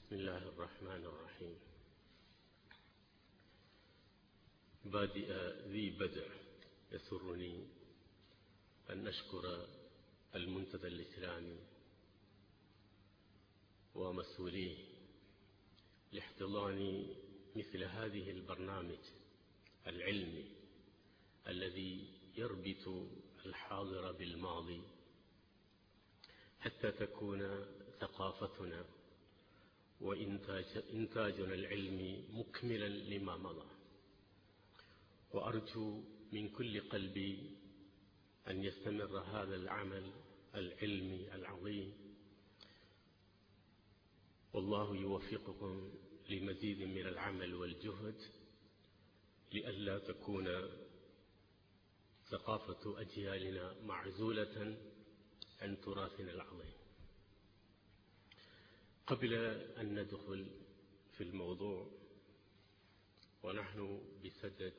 بسم الله الرحمن الرحيم. بادئ ذي بدء يسرني أن أشكر المنتدى الإسلامي ومسؤوليه لاحتضان مثل هذه البرنامج العلمي الذي يربط الحاضر بالماضي حتى تكون ثقافتنا وإنتاجنا العلمي مكملا لما مضى. وأرجو من كل قلبي أن يستمر هذا العمل العلمي العظيم، والله يوفقكم لمزيد من العمل والجهد لئلا تكون ثقافة أجيالنا معزولة عن تراثنا العظيم. قبل أن ندخل في الموضوع، ونحن بصدد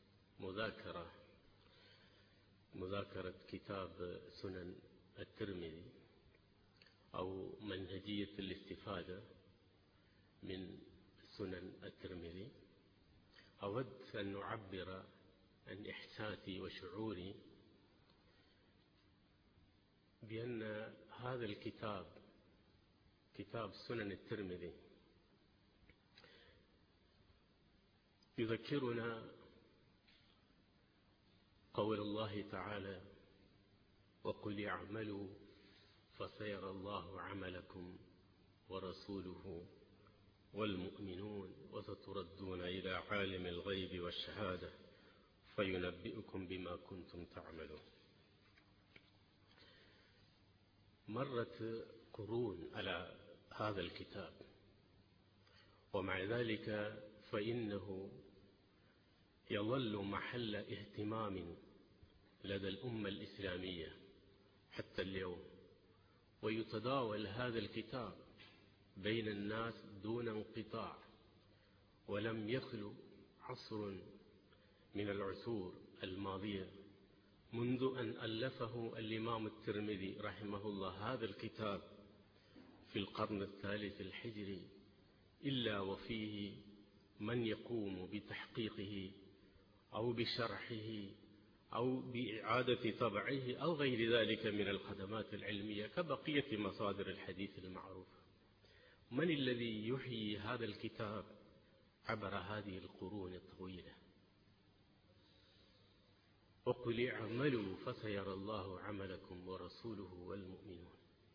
مذاكرة كتاب سنن الترمذي أو منهجية الاستفادة من سنن الترمذي، أود أن أعبر عن إحساسي وشعوري بأن هذا الكتاب، كتاب سنن الترمذي، يذكرنا قول الله تعالى: وقل اعملوا فسيرى الله عملكم ورسوله والمؤمنون وستردون إلى عالم الغيب والشهادة فينبئكم بما كنتم تعملون. مرت قرون على هذا الكتاب، ومع ذلك فإنه يظل محل اهتمام لدى الأمة الإسلامية حتى اليوم، ويتداول هذا الكتاب بين الناس دون انقطاع، ولم يخلو عصر من العصور الماضية منذ أن ألفه الإمام الترمذي رحمه الله هذا الكتاب في القرن الثالث الهجري إلا وفيه من يقوم بتحقيقه أو بشرحه أو بإعادة طبعه أو غير ذلك من الخدمات العلمية كبقية مصادر الحديث المعروفة. من الذي يحيي هذا الكتاب عبر هذه القرون الطويلة؟ وقل اعملوا فسيرى الله عملكم ورسوله والمؤمنون.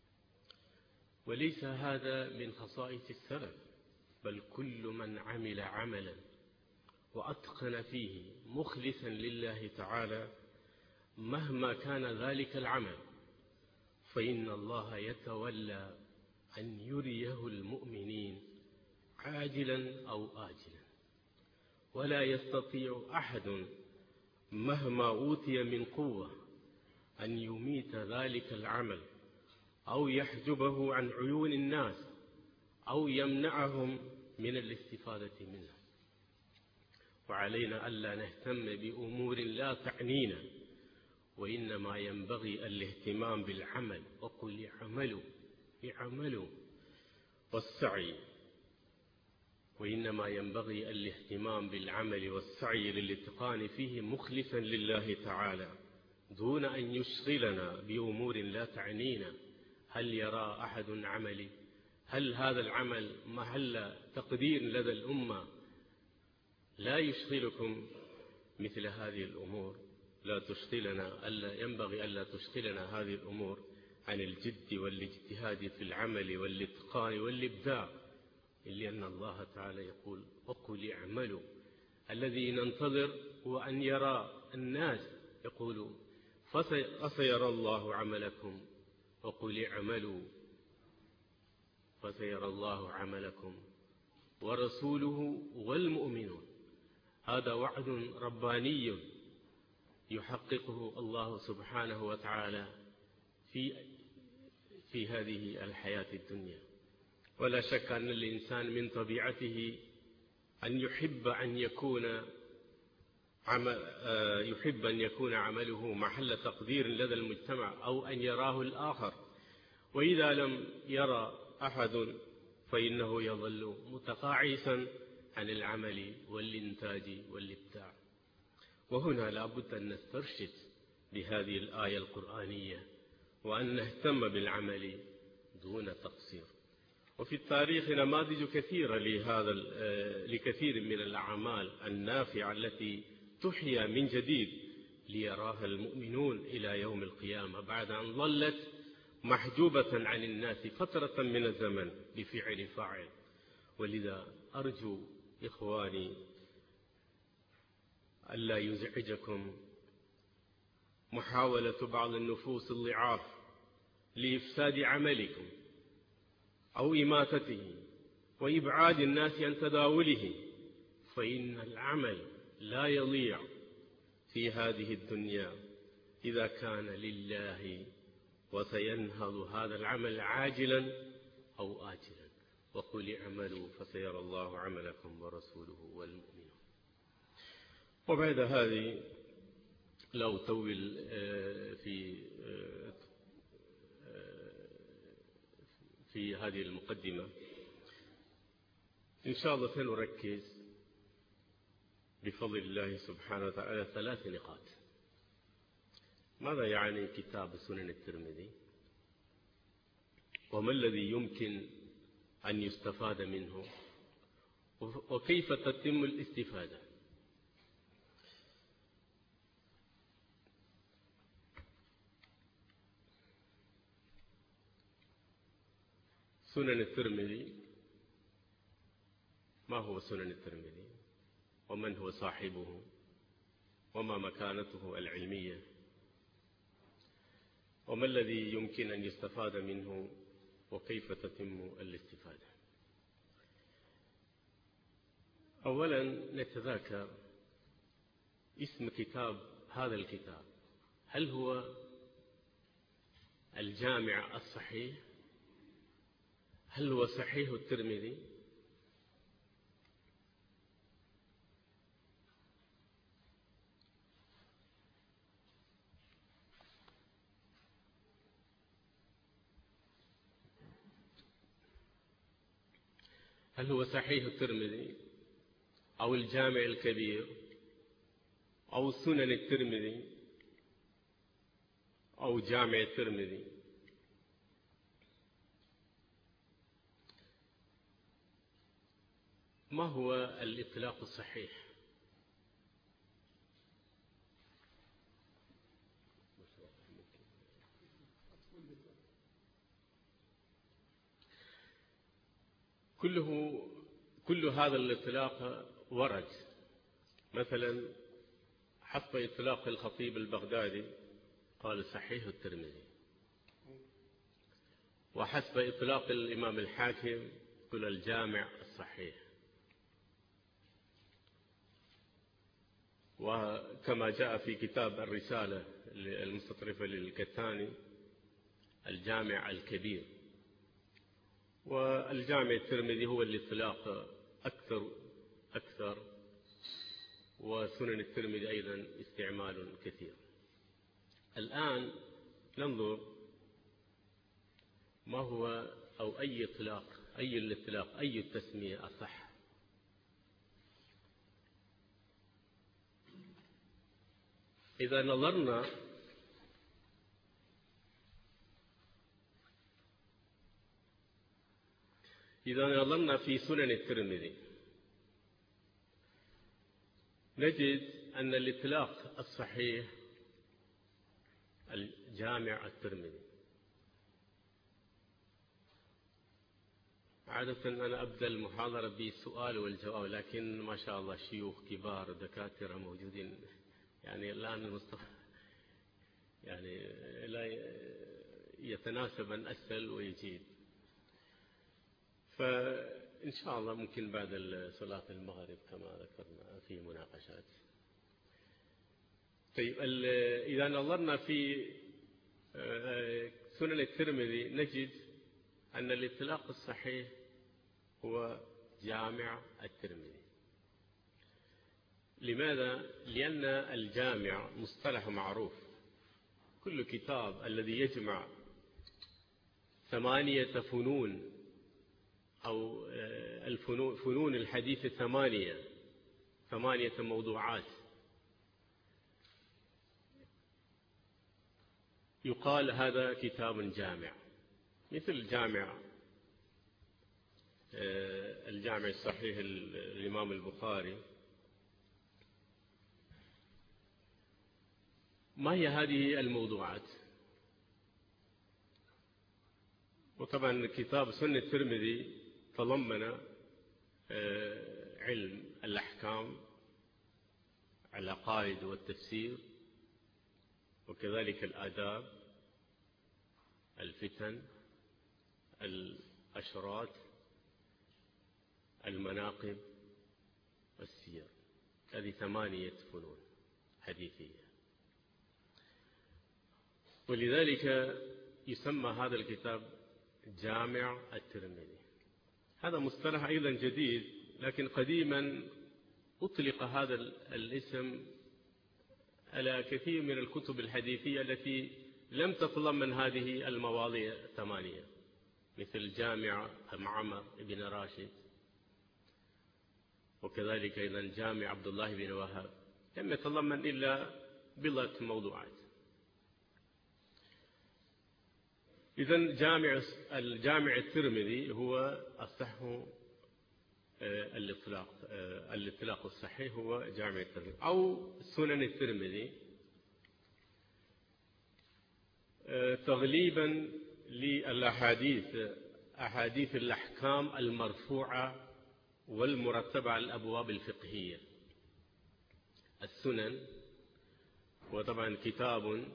وليس هذا من خصائص السلف، بل كل من عمل عملا وأتقن فيه مخلصا لله تعالى مهما كان ذلك العمل، فإن الله يتولى أن يريه المؤمنين عاجلا أو آجلا، ولا يستطيع أحد مهما أوتي من قوة أن يميت ذلك العمل أو يحجبه عن عيون الناس أو يمنعهم من الاستفادة منه. وعلينا ألا نهتم بأمور لا تعنينا، وإنما ينبغي الاهتمام بالعمل. وقل اعملوا والسعي، وإنما ينبغي الاهتمام بالعمل والسعي للاتقان فيه مخلصا لله تعالى دون أن يشغلنا بأمور لا تعنينا. هل يرى أحد عملي؟ هل هذا العمل محل تقدير لدى الأمة؟ لا يشغلكم مثل هذه الأمور، ينبغي ألا تشغلنا هذه الأمور عن الجد والاجتهاد في العمل والإتقان والإبداع، لأن الله تعالى يقول: وقل اعملوا. الذي ننتظر هو أن يرى الناس يقولوا: فسيرى الله عملكم، وقل اعملوا فسيرى الله عملكم ورسوله والمؤمنون. هذا وعد رباني يحققه الله سبحانه وتعالى في هذه الحياة الدنيا. ولا شك أن الإنسان من طبيعته أن يحب أن يكون عمله محل تقدير لدى المجتمع، أو أن يراه الآخر. وإذا لم يرى أحد فإنه يظل متقاعسا عن العمل والإنتاج والإبداع. وهنا لا بد أن نسترشد بهذه الآية القرآنية وأن نهتم بالعمل دون تقصير. وفي التاريخ نماذج كثيرة لكثير من الأعمال النافعة التي تحيا من جديد ليراها المؤمنون إلى يوم القيامة بعد أن ظلت محجوبة عن الناس فترة من الزمن بفعل فاعل. ولذا أرجو إخواني ألا يزعجكم محاولة بعض النفوس الضعاف لإفساد عملكم أو إماتته وإبعاد الناس عن تداوله، فإن العمل لا يضيع في هذه الدنيا إذا كان لله، وسينهض هذا العمل عاجلا أو آجلا. وقل اعملوا فسيرى الله عملكم ورسوله والمؤمنون. وبعد هذه لا أطول في هذه المقدمة. إن شاء الله سنركز بفضل الله سبحانه وتعالى 3 نقاط. ماذا يعني كتاب سنن الترمذي؟ وما الذي يمكن أن يستفاد منه؟ وكيف تتم الاستفادة؟ سنن الترمذي، ما هو سنن الترمذي؟ ومن هو صاحبه؟ وما مكانته العلمية؟ وما الذي يمكن أن يستفاد منه؟ وكيف تتم الاستفادة؟ أولا نتذاكر اسم هذا الكتاب. هل هو الجامع الصحيح؟ هل هو صحيح الترمذي؟ هل هو صحيح الترمذي أو الجامع الكبير أو سنن الترمذي أو جامع الترمذي؟ ما هو الإطلاق الصحيح؟ كل هذا الإطلاق ورد. مثلا حسب إطلاق الخطيب البغدادي قال صحيح الترمذي، وحسب إطلاق الإمام الحاكم قال الجامع الصحيح، وكما جاء في كتاب الرسالة المستطرفة للكتاني الجامع الكبير. والجامع الترمذي هو الإطلاق أكثر، وسنن الترمذي أيضا استعمال كثير. الآن ننظر ما هو أو أي الإطلاق أي التسمية أصح. إذا نظرنا في سنن الترمذي نجد أن الإطلاق الصحيح الجامع الترمذي. عادة أنا أبدأ المحاضرة بالسؤال والجواب، لكن ما شاء الله شيوخ كبار دكاترة موجودين، يعني الآن المصطفى يعني لا يتناسب أن أسأل ويجيب. فإن شاء الله ممكن بعد صلاة المغرب كما ذكرنا في مناقشات. طيب، إذا نظرنا في سنن الترمذي نجد أن الإطلاق الصحيح هو جامع الترمذي. لماذا؟ لأن الجامع مصطلح معروف. كل كتاب الذي يجمع 8 فنون أو فنون الحديث 8 موضوعات. يقال هذا كتاب جامع، مثل الجامع الصحيح الإمام البخاري. ما هي هذه الموضوعات؟ وطبعا كتاب سنة الترمذي تضمن علم الأحكام، العقائد والتفسير، وكذلك الآداب، الفتن، الأشراط، المناقب، والسير. هذه 8 فنون حديثية. ولذلك يسمى هذا الكتاب جامع الترمذي. هذا مصطلح أيضا جديد، لكن قديما أطلق هذا الاسم على كثير من الكتب الحديثية التي لم تتضمن هذه المواضيع 8، مثل جامع معمر بن راشد، وكذلك أيضا جامع عبد الله بن وهب، لم يتضمن إلا بضعة موضوعات. إذن الجامع الترمذي هو أصح الإطلاق الصحيح هو جامع الترمذي أو سنن الترمذي، تغليبا أحاديث الأحكام المرفوعة والمرتبة على الأبواب الفقهية. السنن وطبعا كتاب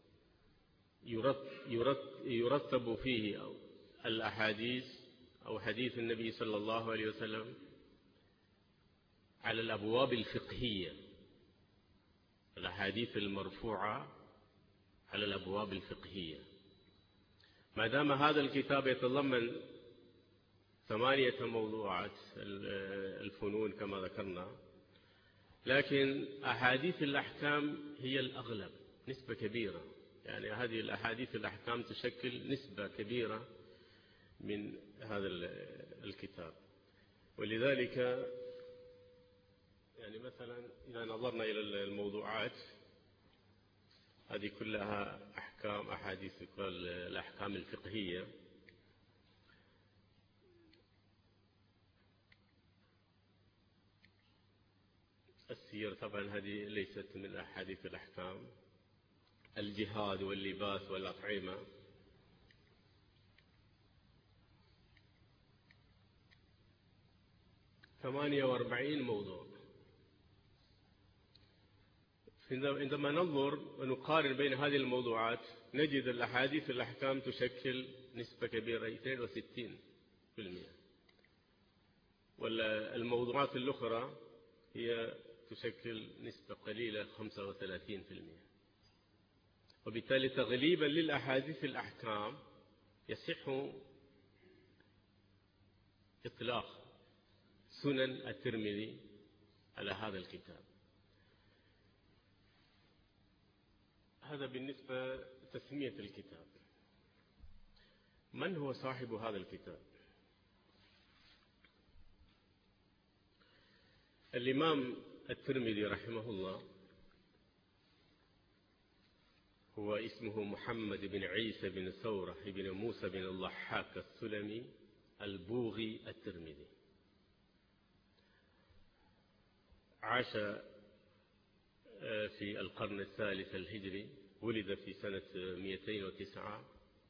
يرتب فيه الأحاديث أو حديث النبي صلى الله عليه وسلم على الأبواب الفقهية، الأحاديث المرفوعة على الأبواب الفقهية. ما دام هذا الكتاب يتضمن 8 موضوعات الفنون كما ذكرنا، لكن أحاديث الأحكام هي الأغلب، نسبة كبيرة. يعني هذه الأحاديث الأحكام تشكل نسبة كبيرة من هذا الكتاب. ولذلك يعني مثلا إذا نظرنا إلى الموضوعات هذه كلها أحاديث الأحكام الفقهية. السير طبعا هذه ليست من أحاديث الأحكام. الجهاد واللباس والأطعمة. – 48 موضوع. عندما ننظر ونقارن بين هذه الموضوعات نجد الأحاديث الأحكام تشكل نسبة كبيرة 62%، والموضوعات الأخرى هي تشكل نسبة قليلة 35%. وبالتالي تغليبا للأحاديث الأحكام يصح إطلاق سنن الترمذي على هذا الكتاب. هذا بالنسبة لتسمية الكتاب. من هو صاحب هذا الكتاب؟ الإمام الترمذي رحمه الله هو اسمه محمد بن عيسى بن ثورة بن موسى بن الضحاك السلمي البوغي الترمذي. عاش في القرن الثالث الهجري، ولد في سنة 209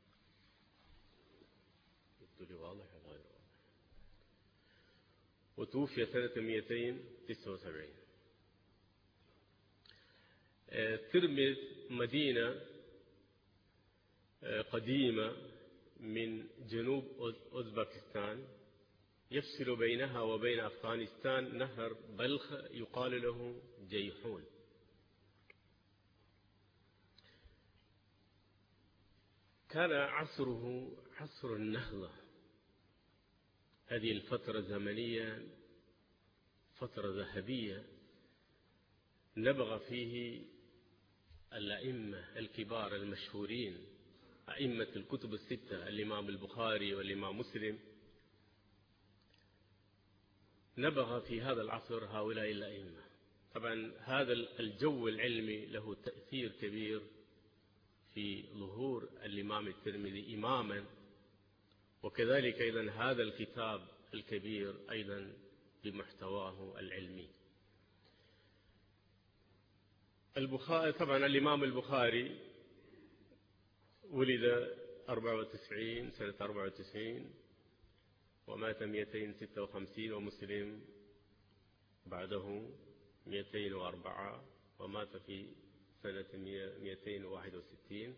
وتوفي سنة 279. ترمذ مدينة قديمة من جنوب أوزبكستان، يفصل بينها وبين أفغانستان نهر بلخ يقال له جيحون. كان عصره عصر النهضة. هذه الفترة الزمنية فترة ذهبية نبغى فيه الأئمة الكبار المشهورين، أئمة الكتب الستة، الإمام البخاري والإمام مسلم نبغ في هذا العصر هؤلاء الأئمة. طبعا هذا الجو العلمي له تأثير كبير في ظهور الإمام الترمذي إماما، وكذلك أيضا هذا الكتاب الكبير أيضا بمحتواه العلمي. البخاري طبعا الإمام البخاري ولد 94 سنة 94 ومات 256، ومسلم بعده 204 ومات في سنة 261.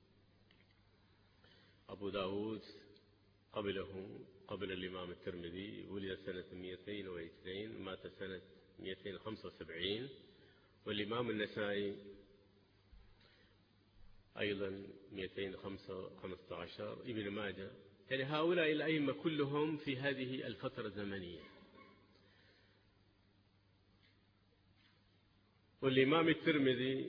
أبو داود قبله قبل الإمام الترمذي ولد سنة 202 مات سنة 275. والإمام النسائي أيضا 215. ابن ماجه. يعني هؤلاء الأئمة كلهم في هذه الفترة الزمنية. والإمام الترمذي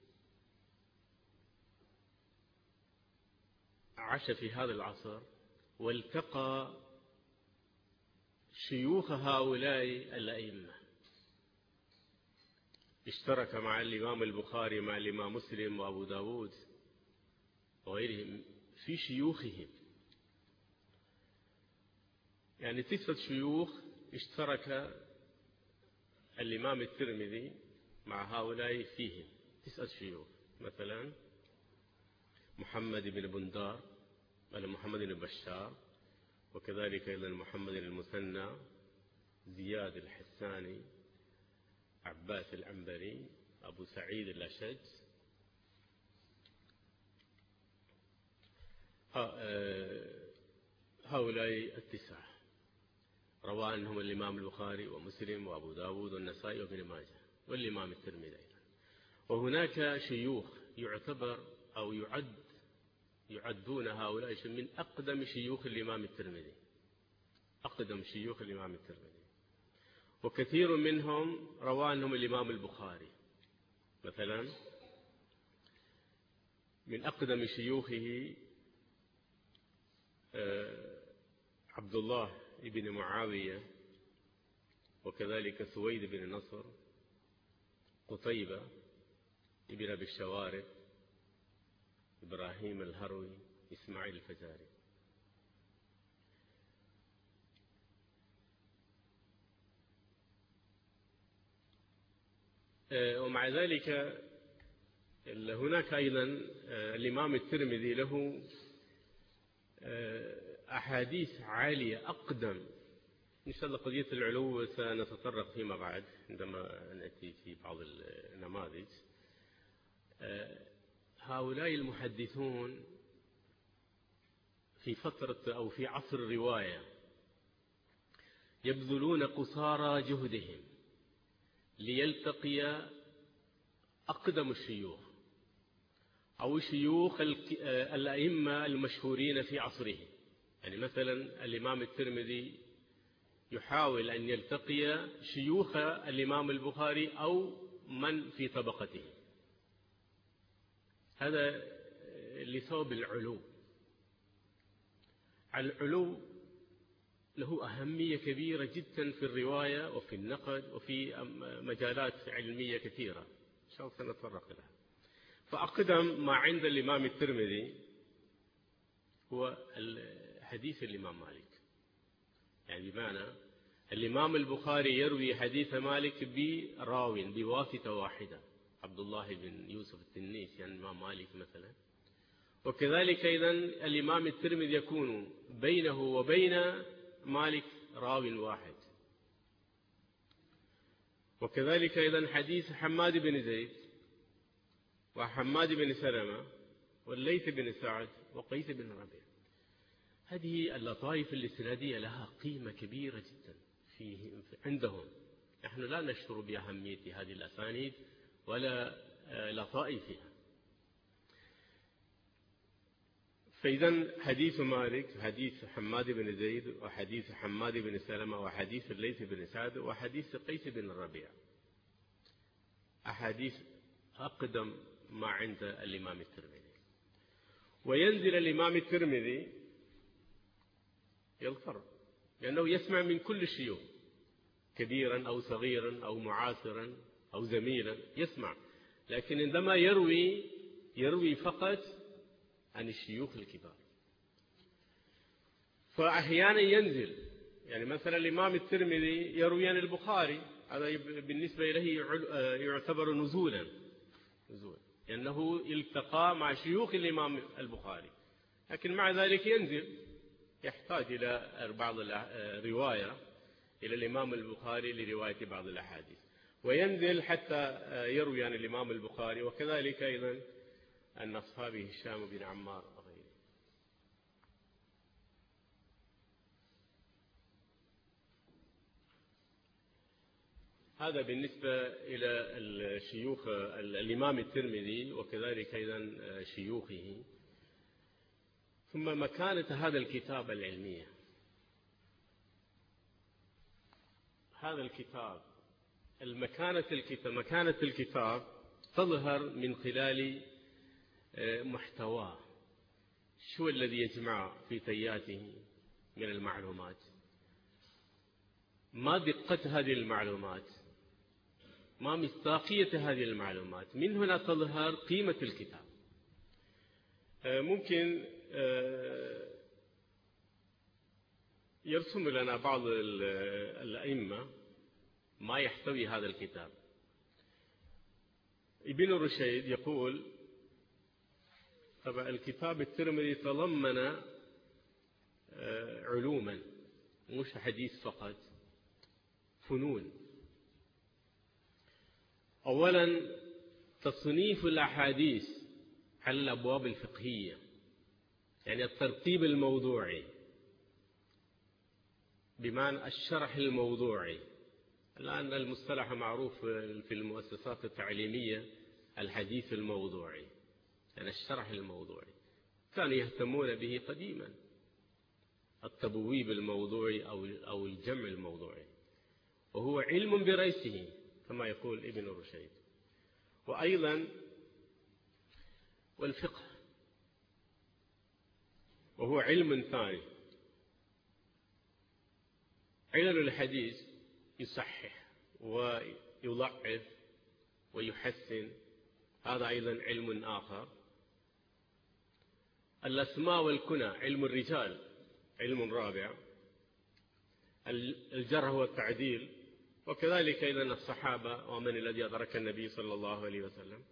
عاش في هذا العصر والتقى شيوخ هؤلاء الأئمة، اشترك مع الإمام البخاري مع الإمام مسلم وأبو داود وغيرهم في شيوخهم. يعني 9 شيوخ اشترك الإمام الترمذي مع هؤلاء فيهم. 9 شيوخ، مثلا محمد بن بندار ولا محمد بن بشار، وكذلك أيضا محمد المثنى، زياد الحساني، عباس العنبري، أبو سعيد الأشج. هؤلاء 9 روى عنهم الإمام البخاري ومسلم وأبو داود والنسائي وابن ماجه والإمام الترمذي أيضا. وهناك شيوخ يعتبر أو يعدون هؤلاء من أقدم شيوخ الإمام الترمذي، أقدم شيوخ الإمام الترمذي، وكثير منهم روى عنهم الإمام البخاري. مثلا من أقدم شيوخه عبد الله بن معاوية، وكذلك سويد بن نصر، قتيبة ابن أبي الشوارب، إبراهيم الهروي، إسماعيل الفزاري. ومع ذلك هناك أيضا الإمام الترمذي له أحاديث عالية أقدم. إن شاء الله قضية العلو سنتطرق فيما بعد عندما نأتي في بعض النماذج. هؤلاء المحدثون في فترة أو في عصر الرواية يبذلون قصارى جهدهم ليلتقي أقدم الشيوخ أو شيوخ الأئمة المشهورين في عصره. يعني مثلا الإمام الترمذي يحاول أن يلتقي شيوخ الإمام البخاري أو من في طبقته، هذا لسبب العلو. العلو له أهمية كبيرة جدا في الرواية وفي النقد وفي مجالات علمية كثيرة إن شاء الله سنتطرق لها. فأقدم ما عند الإمام الترمذي هو حديث الإمام مالك. يعني بمعنى الإمام البخاري يروي حديث مالك براو بواسطة واحدة، عبد الله بن يوسف التنيسي يعني الإمام مالك مثلا. وكذلك أيضا الإمام الترمذي يكون بينه وبين مالك راو واحد. وكذلك أيضا حديث حماد بن زيد وحماد بن سلمة والليث بن سعد وقيس بن ربيع. هذه اللطائف الإسنادية لها قيمة كبيرة جدا عندهم. نحن لا نشعر بأهمية هذه الأسانيد ولا لطائفها. فإذا حديث مالك، حديث حماد بن زيد، وحديث حماد بن سلمة، وحديث الليث بن سعد، وحديث قيس بن الربيع، أحاديث أقدم ما عند الإمام الترمذي. وينزل الإمام الترمذي يضطر لأنه يسمع من كل الشيوخ، كبيرا أو صغيرا أو معاصرا أو زميلا يسمع، لكن عندما يروي فقط عن الشيوخ الكبار. فأحيانا ينزل، يعني مثلا الإمام الترمذي يروي عن البخاري، هذا بالنسبة إليه يعتبر نزولا، لأنه التقى مع شيوخ الإمام البخاري، لكن مع ذلك ينزل، يحتاج إلى بعض الرواية إلى الإمام البخاري لرواية بعض الأحاديث، وينزل حتى يروي عن الإمام البخاري، وكذلك أيضا أن أصحابه هشام بن عمار وغيره. هذا بالنسبة إلى الشيوخ الإمام الترمذي وكذلك أيضا شيوخه. ثم مكانة هذا الكتاب العلمية. هذا الكتاب مكانة الكتاب تظهر من خلال محتواه، شو الذي يجمع في تياته من المعلومات، ما دقة هذه المعلومات، ما مصداقية هذه المعلومات. من هنا تظهر قيمة الكتاب. ممكن يرسم لنا بعض الأئمة ما يحتوي هذا الكتاب. ابن رشيد يقول طبعا الكتاب الترمذي تضمن علوما، مش حديث فقط، فنون. أولا تصنيف الأحاديث على الأبواب الفقهية، يعني الترتيب الموضوعي، بمعنى الشرح الموضوعي. الآن المصطلح معروف في المؤسسات التعليمية الحديث الموضوعي، يعني الشرح الموضوعي. كانوا يهتمون به قديما، التبويب الموضوعي أو الجمع الموضوعي، وهو علم بريسه كما يقول ابن رشيد. وأيضا والفقه، وهو علم ثاني. علل الحديث يصحح ويضعف ويحسن، هذا أيضا علم آخر. الأسماء والكنى علم الرجال، علم رابع. الجرح والتعديل، وكذلك أيضا الصحابة ومن الذي أدرك النبي صلى الله عليه وسلم.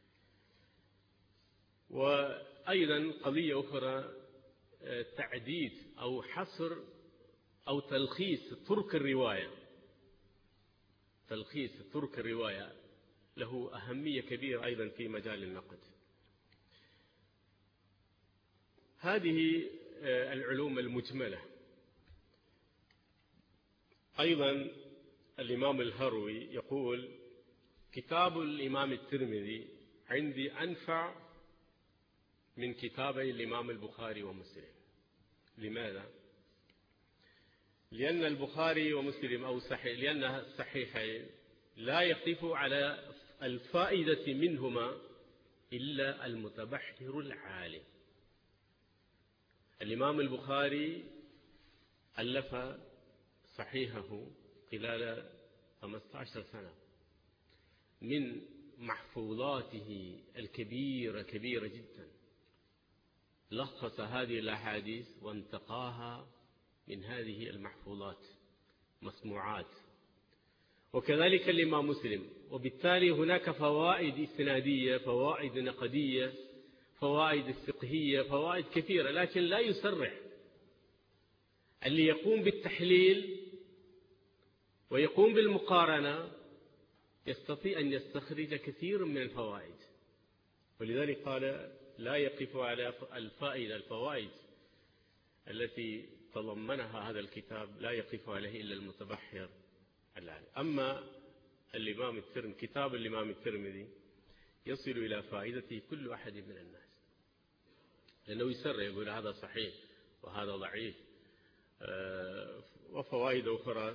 وأيضا قضية أخرى، تعديد أو حصر أو تلخيص طرق الرواية. تلخيص طرق الرواية له أهمية كبيرة أيضا في مجال النقد. هذه العلوم المجملة. أيضا الإمام الهروي يقول كتاب الإمام الترمذي عندي أنفع من كتابي الإمام البخاري ومسلم. لماذا؟ لأن البخاري ومسلم لأن الصحيحين لا يقف على الفائدة منهما إلا المتبحر العالم. الإمام البخاري ألف صحيحه خلال 15 سنة، من محفوظاته الكبيرة كبيرة جدا، لخص هذه الأحاديث وانتقاها من هذه المحفوظات مسموعات. وكذلك الإمام مسلم. وبالتالي هناك فوائد إسنادية، فوائد نقدية، فوائد فقهية، فوائد كثيرة، لكن لا يسرح. اللي يقوم بالتحليل ويقوم بالمقارنة يستطيع أن يستخرج كثير من الفوائد. ولذلك قال لا يقف على الفوائد التي تضمنها هذا الكتاب، لا يقف عليه إلا المتبحر العالم. أما كتاب الإمام الترمذي يصل إلى فائدته كل أحد من الناس، لأنه يسر يقول هذا صحيح وهذا ضعيف، وفوائد أخرى.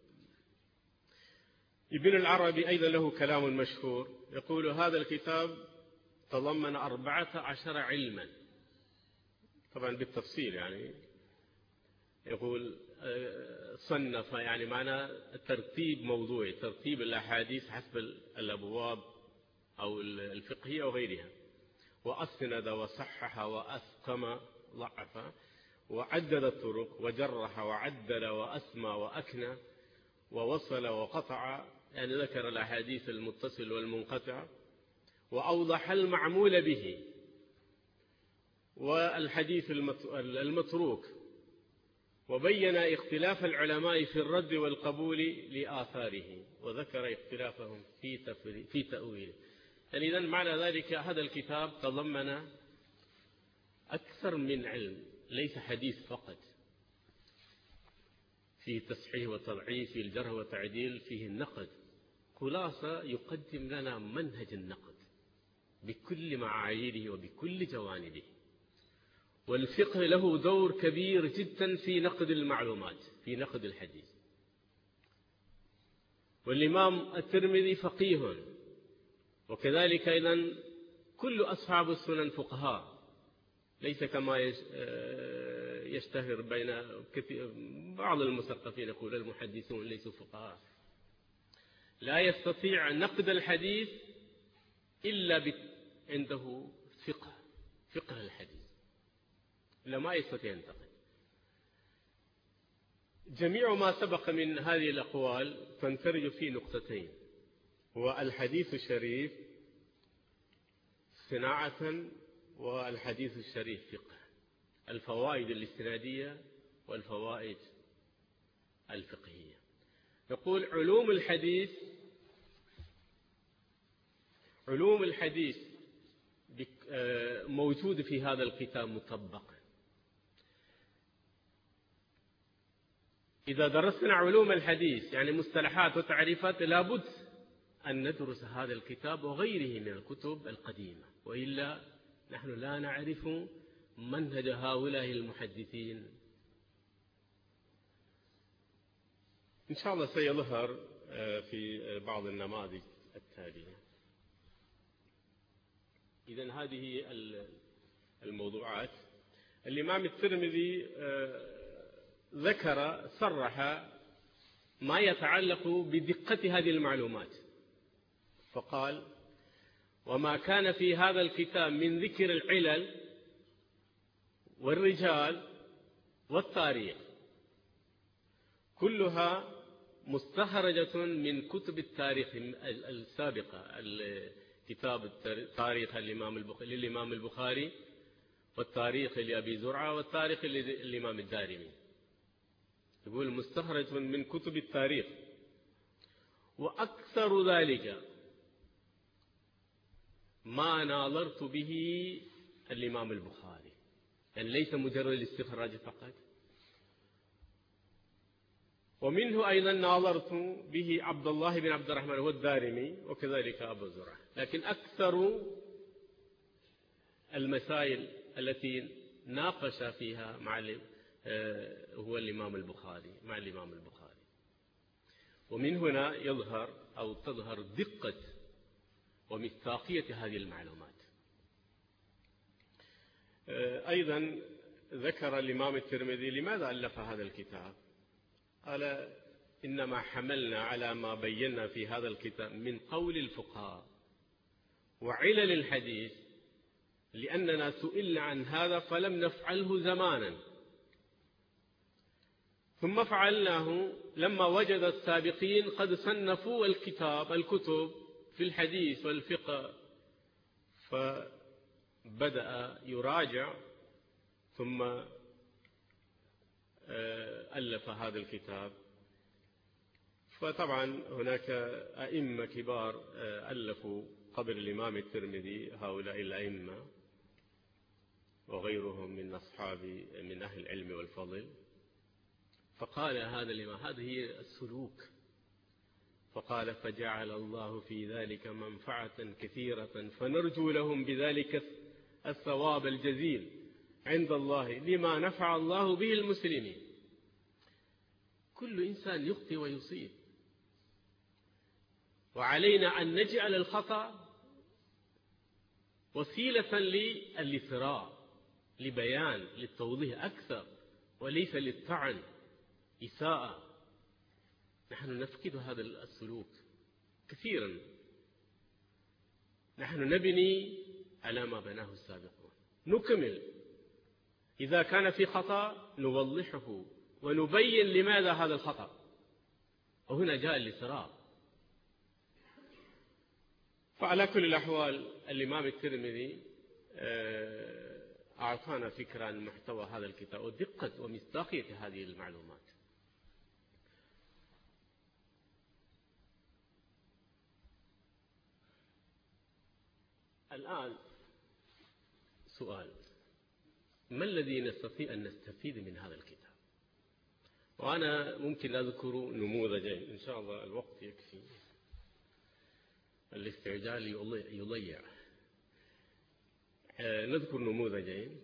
ابن العربي أيضا له كلام مشهور، يقول هذا الكتاب تضمن 14 علما، طبعا بالتفصيل، يعني يقول صنف، يعني معنى ترتيب موضوعي، ترتيب الأحاديث حسب الأبواب أو الفقهية وغيرها، وأسند وصحح وأسقم ضعف، وعدد الطرق وجرح وعدل وأسمى وأكنى ووصل وقطع، يعني ذكر الأحاديث المتصل والمنقطع، وأوضح المعمول به والحديث المتروك، وبين اختلاف العلماء في الرد والقبول لآثاره، وذكر اختلافهم في تأويله. يعني إذن معنى ذلك هذا الكتاب تضمن أكثر من علم، ليس حديث فقط، فيه تصحيح وتضعيف، فيه الجرح والتعديل، فيه النقد. خلاصة يقدم لنا منهج النقد بكل معاييره وبكل جوانبه. والفقه له دور كبير جدا في نقد المعلومات، في نقد الحديث. والإمام الترمذي فقيه، وكذلك أيضا كل أصحاب السنن فقهاء، ليس كما يشتهر بين بعض المثقفين يقول المحدثون ليسوا فقهاء. لا يستطيع نقد الحديث إلا عنده فقه الحديث، لا ما يستطيع ينتقد. جميع ما سبق من هذه الأقوال تندرج في نقطتين: هو الحديث الشريف صناعة، والحديث الشريف فقه، الفوائد الاستنادية والفوائد الفقهية. يقول علوم الحديث موجود في هذا الكتاب مطبقا. إذا درسنا علوم الحديث يعني مصطلحات وتعريفات، لابد أن ندرس هذا الكتاب وغيره من الكتب القديمة، وإلا نحن لا نعرف منهج هؤلاء المحدثين. إن شاء الله سيظهر في بعض النماذج التالية. إذن هذه الموضوعات. الإمام الترمذي صرح ما يتعلق بدقة هذه المعلومات، فقال: وما كان في هذا الكتاب من ذكر العلل والرجال والتاريخ كلها مستخرجة من كتب التاريخ السابقة، كتاب التاريخ للإمام البخاري، والتاريخ لأبي زرعة، والتاريخ للإمام الدارمي. يقول مستخرج من كتب التاريخ، وأكثر ذلك ما ناظرت به الإمام البخاري، يعني ليس مجرد الاستخراج فقط. ومنه أيضا ناظرت به عبد الله بن عبد الرحمن والدارمي، وكذلك أبو زرعة. لكن أكثر المسائل التي ناقش فيها هو الإمام البخاري، مع الإمام البخاري. ومن هنا تظهر دقة ومصداقية هذه المعلومات. أيضا ذكر الإمام الترمذي لماذا ألف هذا الكتاب. قال: إنما حملنا على ما بينا في هذا الكتاب من قول الفقهاء وعلل الحديث، لأننا سئلنا عن هذا فلم نفعله زمانا، ثم فعلناه لما وجد السابقين قد صنفوا الكتب في الحديث والفقه، فبدأ يراجع ثم ألف هذا الكتاب. فطبعا هناك أئمة كبار ألفوا قبل الإمام الترمذي، هؤلاء الأئمة وغيرهم من من أهل العلم والفضل. فقال هذا الإمام: هذه السلوك. فقال: فجعل الله في ذلك منفعة كثيرة، فنرجو لهم بذلك الثواب الجزيل عند الله لما نفع الله به المسلمين. كل إنسان يخطئ ويصيب، وعلينا أن نجعل الخطأ وسيلة للإثراء، لبيان، للتوضيح أكثر، وليس للطعن إساءة. نحن نفقد هذا السلوك كثيرا. نحن نبني على ما بناه السابقون، نكمل. إذا كان في خطأ نوضحه ونبين لماذا هذا الخطأ. وهنا جاء الإسراء. فعلى كل الأحوال الإمام الترمذي أعطانا فكرة عن محتوى هذا الكتاب ودقة ومصداقية هذه المعلومات. الآن سؤال: ما الذي نستطيع أن نستفيد من هذا الكتاب؟ وأنا ممكن أذكر نموذجين، إن شاء الله الوقت يكفي، الاستعجال يضيع. نذكر نموذجين.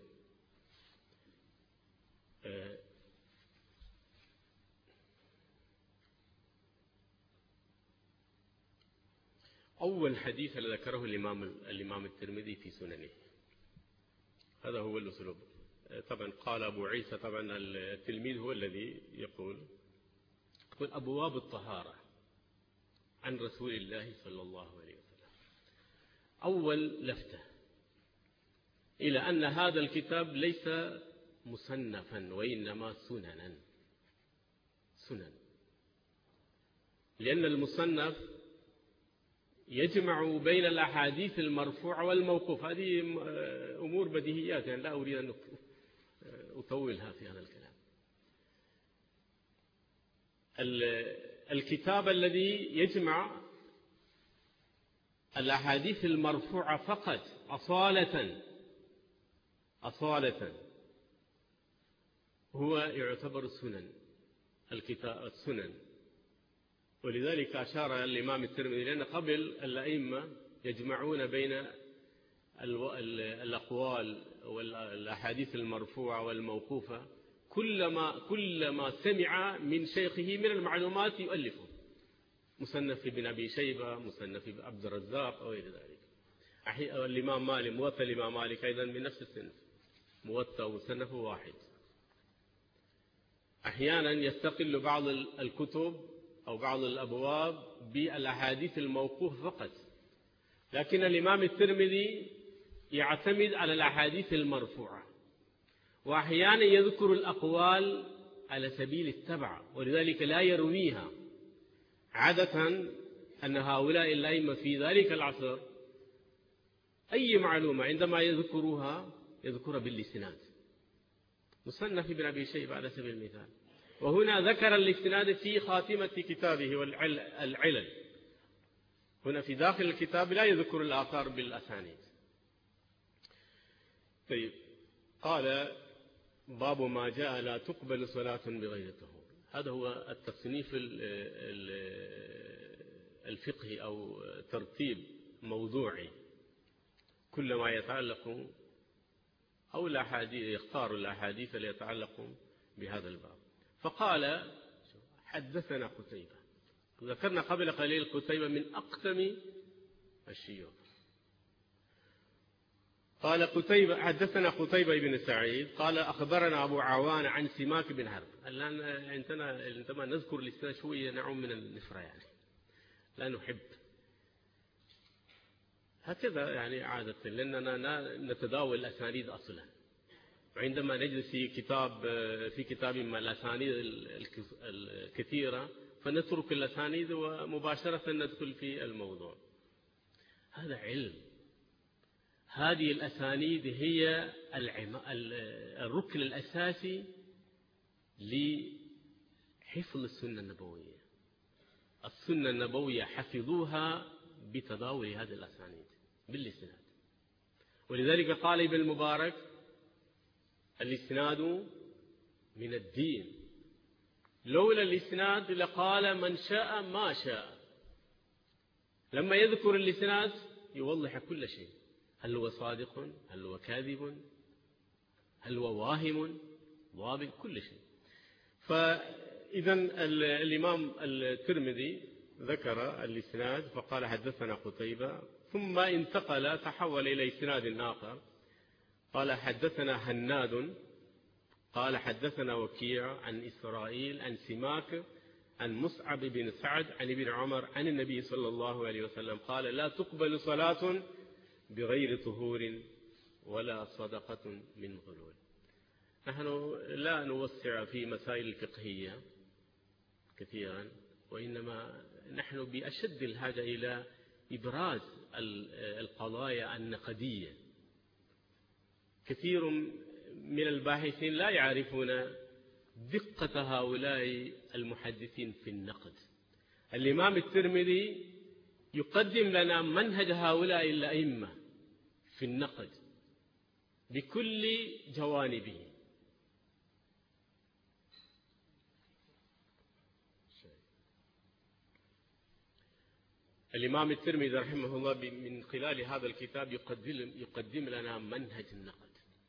أول حديث ذكره الإمام الترمذي في سننه، هذا هو الأسلوب. طبعا قال أبو عيسى، طبعا التلميذ هو الذي يقول أبواب الطهارة عن رسول الله صلى الله عليه وسلم. أول لفتة إلى أن هذا الكتاب ليس مصنفا وإنما سنن، لأن المصنف يجمع بين الأحاديث المرفوعة والموقوفة. هذه أمور بديهيات، يعني لا أريد أن أطولها في هذا الكلام. الكتاب الذي يجمع الأحاديث المرفوعة فقط أصالة هو يعتبر السنن. ولذلك أشار الإمام الترمذي، لأن قبل الأئمة يجمعون بين الأقوال والأحاديث المرفوعة والموقوفة، كلما سمع من شيخه من المعلومات يؤلفه. مصنف ابن أبي شيبة، مصنف عبد الرزاق وغير ذلك. الإمام مالك، موطأ الإمام مالك أيضا من نفس الصنف، موطأ ومصنف واحد. أحيانا يستقل بعض الكتب أو بعض الأبواب بالأحاديث الموقوفة فقط، لكن الإمام الترمذي يعتمد على الأحاديث المرفوعة، وأحيانا يذكر الأقوال على سبيل التبع، ولذلك لا يرويها. عادة أن هؤلاء الأئمة في ذلك العصر أي معلومة عندما يذكرها بالإسناد. مصنف ابن أبي شيبة على سبيل المثال، وهنا ذكر الإسناد في خاتمة كتابه والعلل. هنا في داخل الكتاب لا يذكر الآثار بالأسانيد. طيب، قال: باب ما جاء لا تقبل صلاة بغير طهور. هذا هو التصنيف الفقهي أو ترتيب موضوعي. كل ما يتعلق أو الأحاديث، يختار الأحاديث اللي يتعلق بهذا الباب. فقال: حدثنا قتيبة. ذكرنا قبل قليل قتيبة من أقدم الشيوخ. قال قتيبة: حدثنا قتيبة بن سعيد قال أخبرنا أبو عوان عن سماك بن حرب. الآن عندما نذكر الإسناد شوية نعم من النفرة، يعني لا نحب هكذا يعني عادة، لأننا نتداول الأسانيد أصلا. وعندما نجلس في كتاب من الأسانيد الكثيرة فنترك الأسانيد ومباشرة ندخل في الموضوع. هذا علم. هذه الأسانيد هي الركن الأساسي لحفظ السنة النبوية. السنة النبوية حفظوها بتداول هذه الأسانيد بالإسناد. ولذلك قال ابن المبارك: الإسناد من الدين، لولا الإسناد لقال من شاء ما شاء. لما يذكر الإسناد يوضح كل شيء، هل هو صادق، هل هو كاذب، هل هو واهم، ضابط، كل شيء. فإذا الإمام الترمذي ذكر الإسناد فقال: حدثنا قتيبة، ثم تحول إلى إسناد آخر قال: حدثنا هناد قال حدثنا وكيع عن إسرائيل عن سماك عن مصعب بن سعد عن ابن عمر عن النبي صلى الله عليه وسلم قال لا تقبل صلاة بغير طهور ولا صدقة من غلول. نحن لا نوسع في مسائل الفقهية كثيرا، وإنما نحن بأشد الحاجة إلى إبراز القضايا النقدية. كثير من الباحثين لا يعرفون دقة هؤلاء المحدثين في النقد. الإمام الترمذي يقدم لنا منهج هؤلاء الأئمة في النقد بكل جوانبه. الإمام الترمذي رحمه الله من خلال هذا الكتاب يقدم لنا منهج النقد،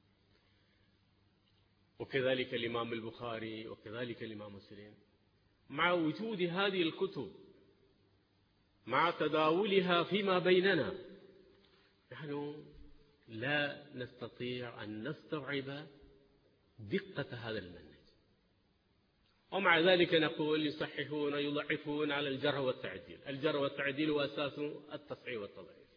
وكذلك الإمام البخاري وكذلك الإمام مسلم. مع وجود هذه الكتب، مع تداولها فيما بيننا، نحن لا نستطيع أن نستوعب دقة هذا المنهج. ومع ذلك نقول يصححون يضعفون على الجرح والتعديل. الجرح والتعديل هو أساس التصحيح والتضعيف.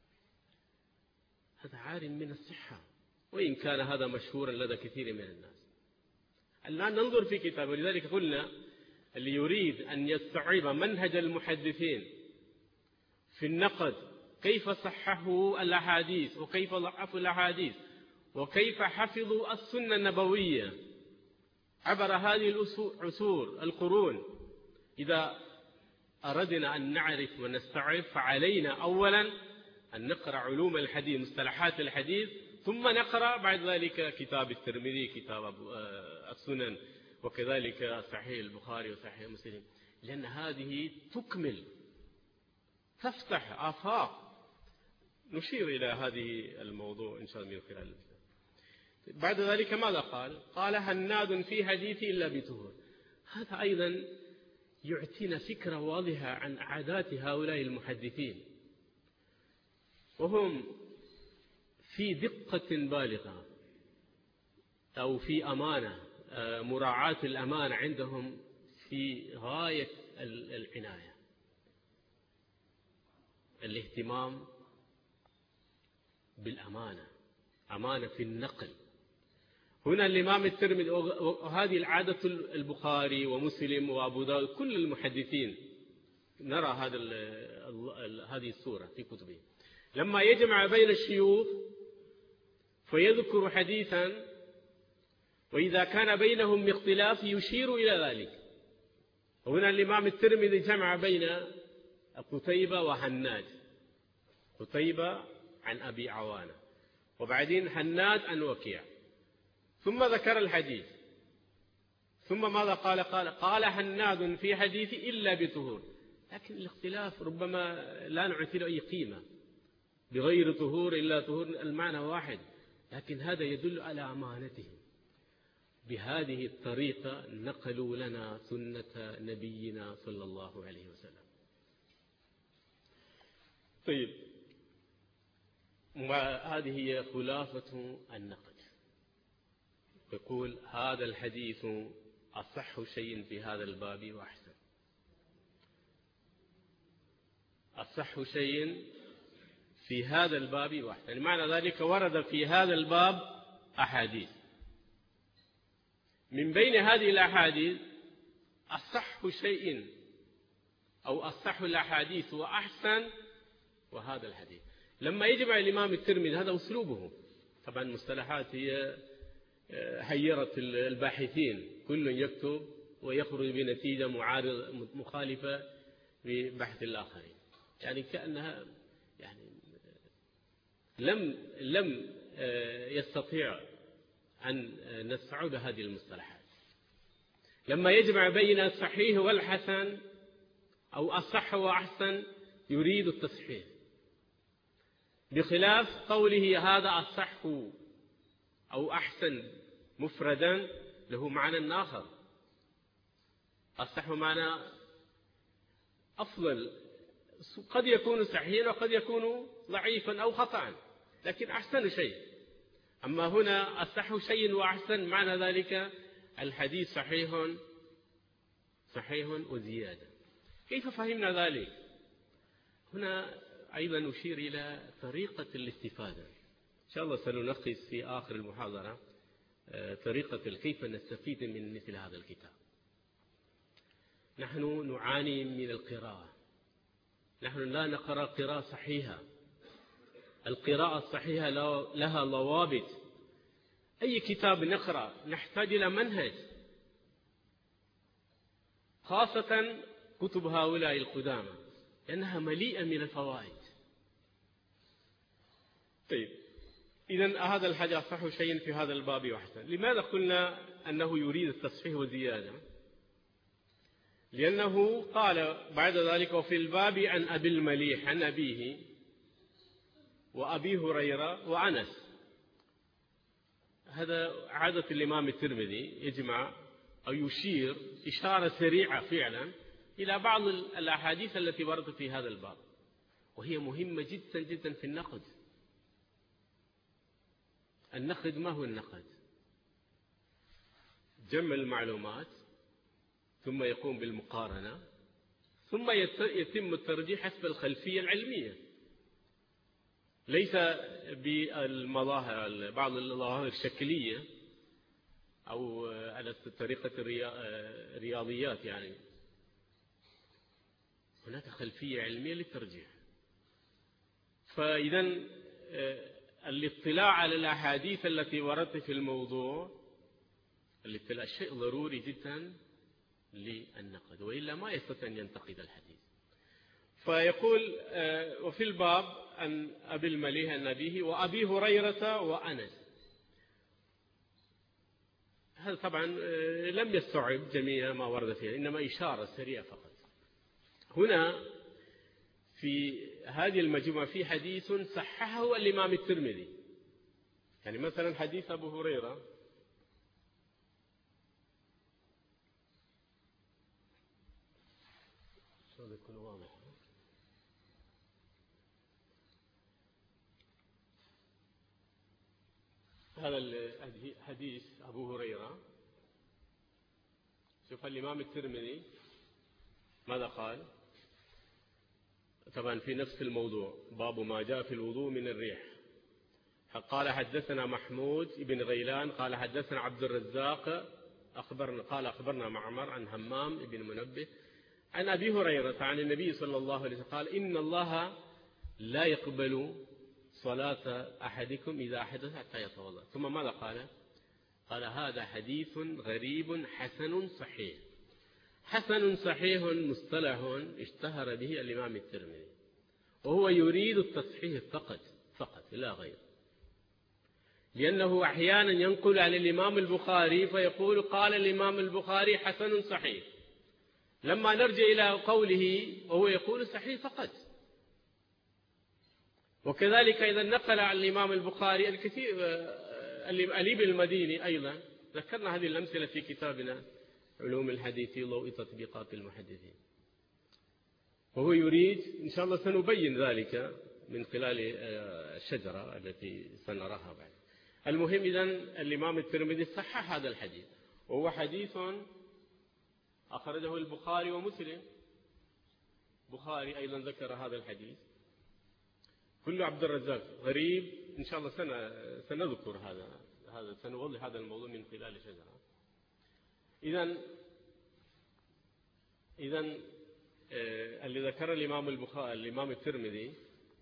هذا عار من الصحة، وإن كان هذا مشهورا لدى كثير من الناس. الآن ننظر في كتاب، ولذلك قلنا اللي يريد أن يستوعب منهج المحدثين في النقد، كيف صححوا الأحاديث وكيف ضعفوا الأحاديث وكيف حفظوا السنة النبوية عبر هذه العصور القرون. إذا أردنا أن نعرف ونستوعب فعلينا أولا أن نقرأ علوم الحديث، مصطلحات الحديث، ثم نقرأ بعد ذلك كتاب الترمذي، كتاب السنن، وكذلك صحيح البخاري وصحيح مسلم، لأن هذه تكمل تفتح آفاق. نشير إلى هذه الموضوع إن شاء الله من خلال الكتاب. بعد ذلك ماذا قال؟ قال هناد في حديث إلا بطهور. هذا أيضا يعطينا فكرة واضحة عن عادات هؤلاء المحدثين، وهم في دقة بالغة أو في أمانة، مراعاة الأمانة عندهم في غاية العناية، الاهتمام بالأمانة، أمانة في النقل. هنا الإمام الترمذي، وهذه العادة البخاري ومسلم وأبو داود، كل المحدثين نرى هذه الصورة في كتبه. لما يجمع بين الشيوخ فيذكر حديثا، وإذا كان بينهم اختلاف يشير إلى ذلك. هنا الإمام الترمذي جمع بين قتيبة وحناد، قتيبة عن أبي عوانة، وبعدين حناد عن وكيع، ثم ذكر الحديث، ثم ماذا قال حناد في حديث إلا بطهور. لكن الاختلاف ربما لا نعطي له أي قيمة، بغير طهور إلا طهور، المعنى واحد، لكن هذا يدل على أمانتهم. بهذه الطريقة نقلوا لنا سنة نبينا صلى الله عليه وسلم. طيب، هذه هي خلاصة النقد. يقول هذا الحديث أصح شيء في هذا الباب وأحسن. أصح شيء في هذا الباب وأحسن، معنى ذلك ورد في هذا الباب أحاديث، من بين هذه الأحاديث أصح شيء أو أصح الأحاديث وأحسن وهذا الحديث. لما يجمع الإمام الترمذي، هذا أسلوبه، طبعا مصطلحات هي حيرت الباحثين، كل يكتب ويخرج بنتيجة مخالفة ببحث الآخرين، يعني كأنها يعني لم يستطيع أن نستوعب هذه المصطلحات. لما يجمع بين الصحيح والحسن أو الصح وأحسن يريد التصحيح، بخلاف قوله هذا الصح أو أحسن مفردا له معنى آخر. الصح معنى أفضل، قد يكون صحيحا وقد يكون ضعيفا أو خطأ، لكن أحسن شيء. أما هنا أصح شيء وأحسن، معنى ذلك الحديث صحيح وزيادة. كيف فهمنا ذلك؟ هنا أيضا نشير إلى طريقة الاستفادة. إن شاء الله سنلخص في آخر المحاضرة طريقة كيف نستفيد من مثل هذا الكتاب. نحن نعاني من القراءة، نحن لا نقرأ قراءة صحيحة. القراءة الصحيحة لها ضوابط. أي كتاب نقرأ نحتاج إلى منهج، خاصة كتب هؤلاء القدامى لأنها مليئة من الفوائد. طيب، إذن هذا الحاجة أصح شيء في هذا الباب وحسن. لماذا قلنا أنه يريد التصحيح وزيادة؟ لأنه قال بعد ذلك: وفي الباب عن أبي المليح عن أبيه وأبي هريرة وأنس. هذا عادة الإمام الترمذي، يجمع أو يشير إشارة سريعة فعلا إلى بعض الأحاديث التي وردت في هذا الباب، وهي مهمة جدا جدا في النقد. النقد ما هو النقد؟ جمع المعلومات ثم يقوم بالمقارنة ثم يتم الترجيح حسب الخلفية العلمية، ليس بالمظاهر، بعض المظاهر الشكلية أو على طريقة الرياضيات. يعني هناك خلفية علمية للترجيح. فإذا الاطلاع على الأحاديث التي وردت في الموضوع، الاطلاع شيء ضروري جدا للنقد، وإلا ما يستطيع أن ينتقد الحديث. فيقول: وفي الباب عن أبي المليح عن أبيه وأبي هريرة وأنس. هذا طبعا لم يستوعب جميع ما ورد فيه، إنما إشارة سريعة فقط. هنا في هذه المجموعة في حديث صححه الإمام الترمذي. يعني مثلا حديث أبو هريرة يكون واضح. هذا الحديث أبو هريرة، شوف الإمام الترمذي ماذا قال. طبعا في نفس الموضوع، باب ما جاء في الوضوء من الريح. قال: حدثنا محمود بن غيلان قال حدثنا عبد الرزاق أخبرنا معمر عن همام بن منبه عن أبي هريرة عن النبي صلى الله عليه وسلم قال: إن الله لا يقبل صلاة أحدكم إذا أحدث حتى يتوضأ. ثم ماذا قال؟ قال: هذا حديث غريب حسن صحيح. حسن صحيح مصطلح اشتهر به الإمام الترمذي، وهو يريد التصحيح فقط لا غير. لأنه أحيانا ينقل عن الإمام البخاري فيقول: قال الإمام البخاري حسن صحيح، لما نرجع إلى قوله وهو يقول صحيح فقط. وكذلك إذا نقل عن الإمام البخاري الكثير، علي بن المديني أيضا ذكرنا هذه الأمثلة في كتابنا علوم الحديث في ضوء تطبيقات المحدثين. وهو يريد، إن شاء الله سنبين ذلك من خلال الشجرة التي سنراها بعد. المهم إذن الإمام الترمذي صحح هذا الحديث، وهو حديث أخرجه البخاري ومسلم. البخاري أيضا ذكر هذا الحديث كل عبد الرزاق غريب. إن شاء الله سنذكر هذا سنوضح هذا الموضوع من خلال شجرة. إذن اللي ذكر الإمام البخاري الإمام الترمذي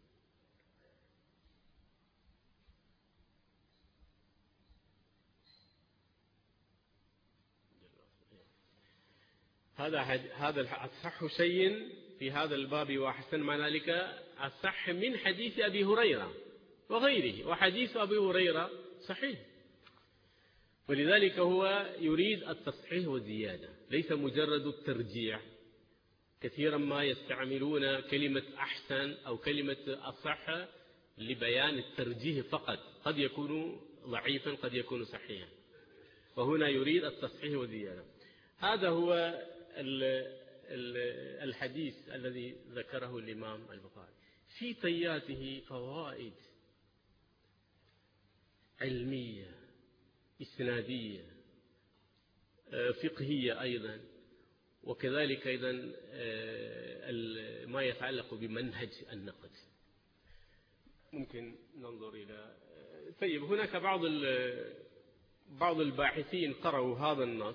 هذا أصح شيء في هذا الباب وأحسن ما ذلك أصح من حديث أبي هريرة وغيره. وحديث أبي هريرة صحيح، ولذلك هو يريد التصحيح والزيادة، ليس مجرد الترجيع. كثيرا ما يستعملون كلمة أحسن أو كلمة أصح لبيان الترجيح فقط، قد يكون ضعيفا قد يكون صحيحا، وهنا يريد التصحيح والزيادة. هذا هو الحديث الذي ذكره الإمام البخاري. في طياته فوائد علمية إسنادية فقهية أيضا، وكذلك أيضا ما يتعلق بمنهج النقد. ممكن ننظر إلى طيب هناك بعض الباحثين قرأوا هذا النص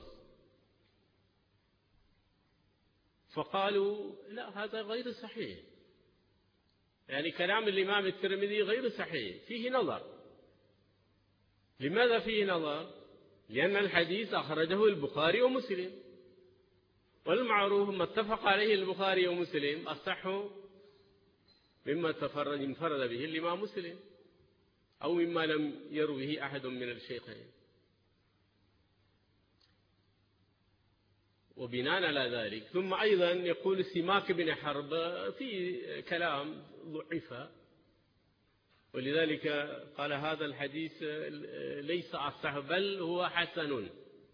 فقالوا لا هذا غير صحيح، يعني كلام الإمام الترمذي غير صحيح، فيه نظر. لماذا فيه نظر؟ لأن الحديث أخرجه البخاري ومسلم، والمعروف ما اتفق عليه البخاري ومسلم أصح مما انفرد به الإمام مسلم أو مما لم يروه أحد من الشيخين. وبناء على ذلك ثم أيضا يقول سماك بن حرب في كلام ضعيف، ولذلك قال هذا الحديث ليس أصح بل هو حسن.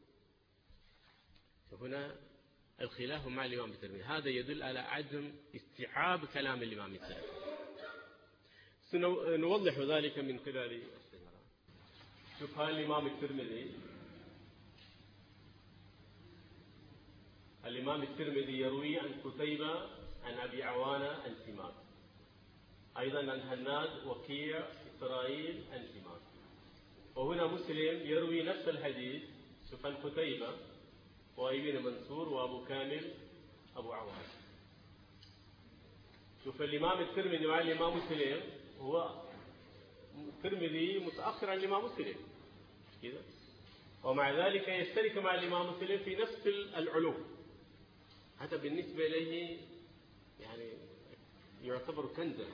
هنا الخلاف مع الإمام الترمذي، هذا يدل على عدم استيعاب كلام الإمام الترمذي. سنوضح ذلك من خلال السيارات. شوف قال الإمام الترمذي يروي عن قتيبة عن أبي عوانة عن سماك، أيضا عن هناد وكيع إسرائيل عن سماك. وهنا مسلم يروي نفس الحديث، شوف عن قتيبة وابن منصور وأبو كامل أبو عوانة. شوف الإمام الترمذي مع الإمام مسلم، هو الترمذي متأخر عن الإمام مسلم كذا، ومع ذلك يشترك مع الإمام مسلم في نفس العلوم. هذا بالنسبة إليه يعني يعتبر كنزا.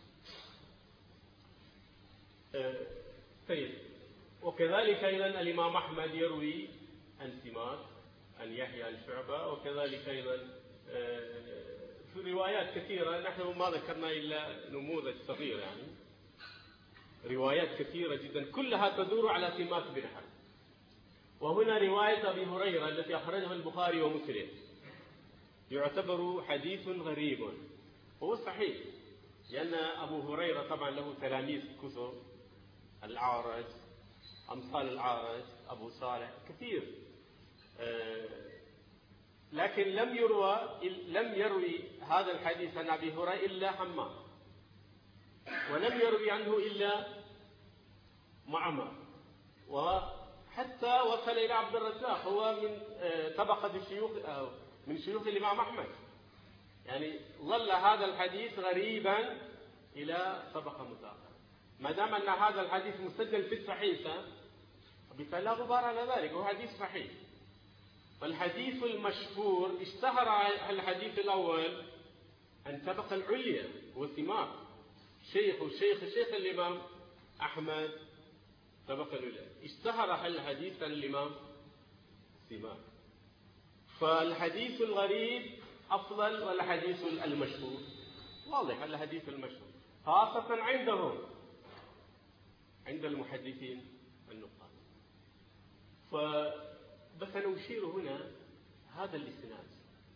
طيب وكذلك أيضا الإمام أحمد يروي عن سماك عن يحيى عن شعبة، وكذلك أيضا في روايات كثيرة، نحن ما ذكرنا إلا نموذج صغير، يعني روايات كثيرة جدا كلها تدور على سماك بن حرب. وهنا رواية أبي هريرة التي أخرجها البخاري ومسلم يعتبر حديث غريب، هو صحيح لأن أبو هريرة طبعا له تلاميذ كثر، الأعرج أمثال الأعرج أبو صالح كثير، لكن لم يروي هذا الحديث عن أبي هريرة إلا حماد، ولم يروي عنه إلا معمر، وحتى وصل إلى عبد الرزاق، هو من طبقة الشيوخ من شيوخ الإمام أحمد، يعني ظل هذا الحديث غريبا إلى طبقة متأخرة. ما دام أن هذا الحديث مسجل في الصحيح بالتالي لا غبار على ذلك، هو حديث صحيح. فالحديث المشهور اشتهر الحديث الأول عن طبقة العليا وسماك شيخ الإمام أحمد طبقة العليا، اشتهر الحديث عن الإمام سماك. فالحديث الغريب أفضل ولا الحديث المشهور؟ واضح الحديث المشهور، خاصة عندهم عند المحدثين النقاد. فبس أنا أشير هنا هذا الإسناد،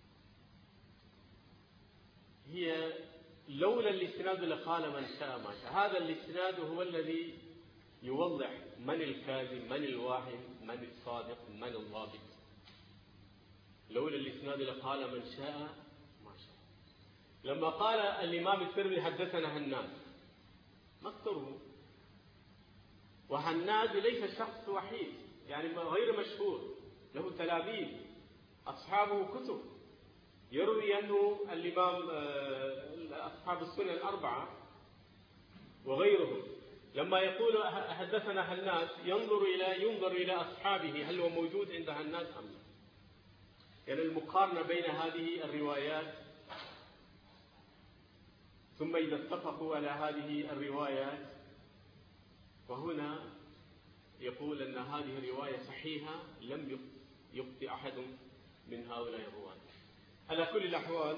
هي لولا الإسناد لقال من شاء ما شاء. هذا الإسناد هو الذي يوضح من الكاذب، من الواهم، من الصادق، من الضابط. لولا الإسناد لقال من شاء ما شاء. لما قال الإمام الترمذي حدثنا هناد مكتره، وهناد ليس شخص وحيد، يعني غير مشهور، له تلاميذ أصحابه كتب يروي عنه الإمام أصحاب السنن الأربعة وغيرهم. لما يقول حدثنا هناد ينظر إلى أصحابه، هل هو موجود عند هناد أم لا؟ يعني المقارنة بين هذه الروايات، ثم إذا اتفقوا على هذه الروايات، وهنا يقول أن هذه الرواية صحيحة لم يخطئ أحد من هؤلاء الرواة. على كل الأحوال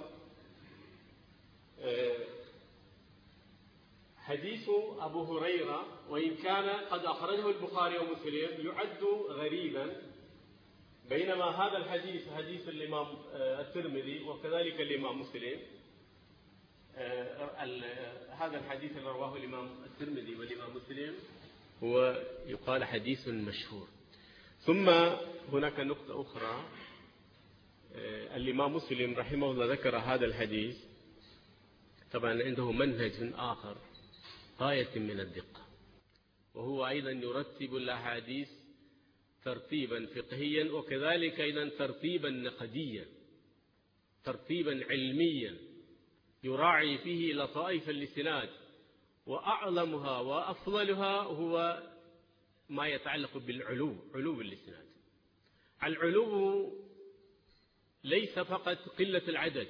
حديث أبو هريرة وإن كان قد أخرجه البخاري ومسلم يعد غريبا، بينما هذا الحديث حديث الإمام الترمذي وكذلك الإمام مسلم، هذا الحديث الذي رواه الإمام الترمذي والإمام مسلم هو يقال حديث مشهور. ثم هناك نقطة أخرى، الإمام مسلم رحمه الله ذكر هذا الحديث، طبعا عنده منهج آخر غاية من الدقة، وهو أيضا يرتب الأحاديث ترتيبا فقهيا، وكذلك أيضا ترتيبا نقديا، ترتيبا علميا يراعي فيه لطائف الإسناد، وأعظمها وأفضلها هو ما يتعلق بالعلو، علو الإسناد. العلو ليس فقط قلة العدد،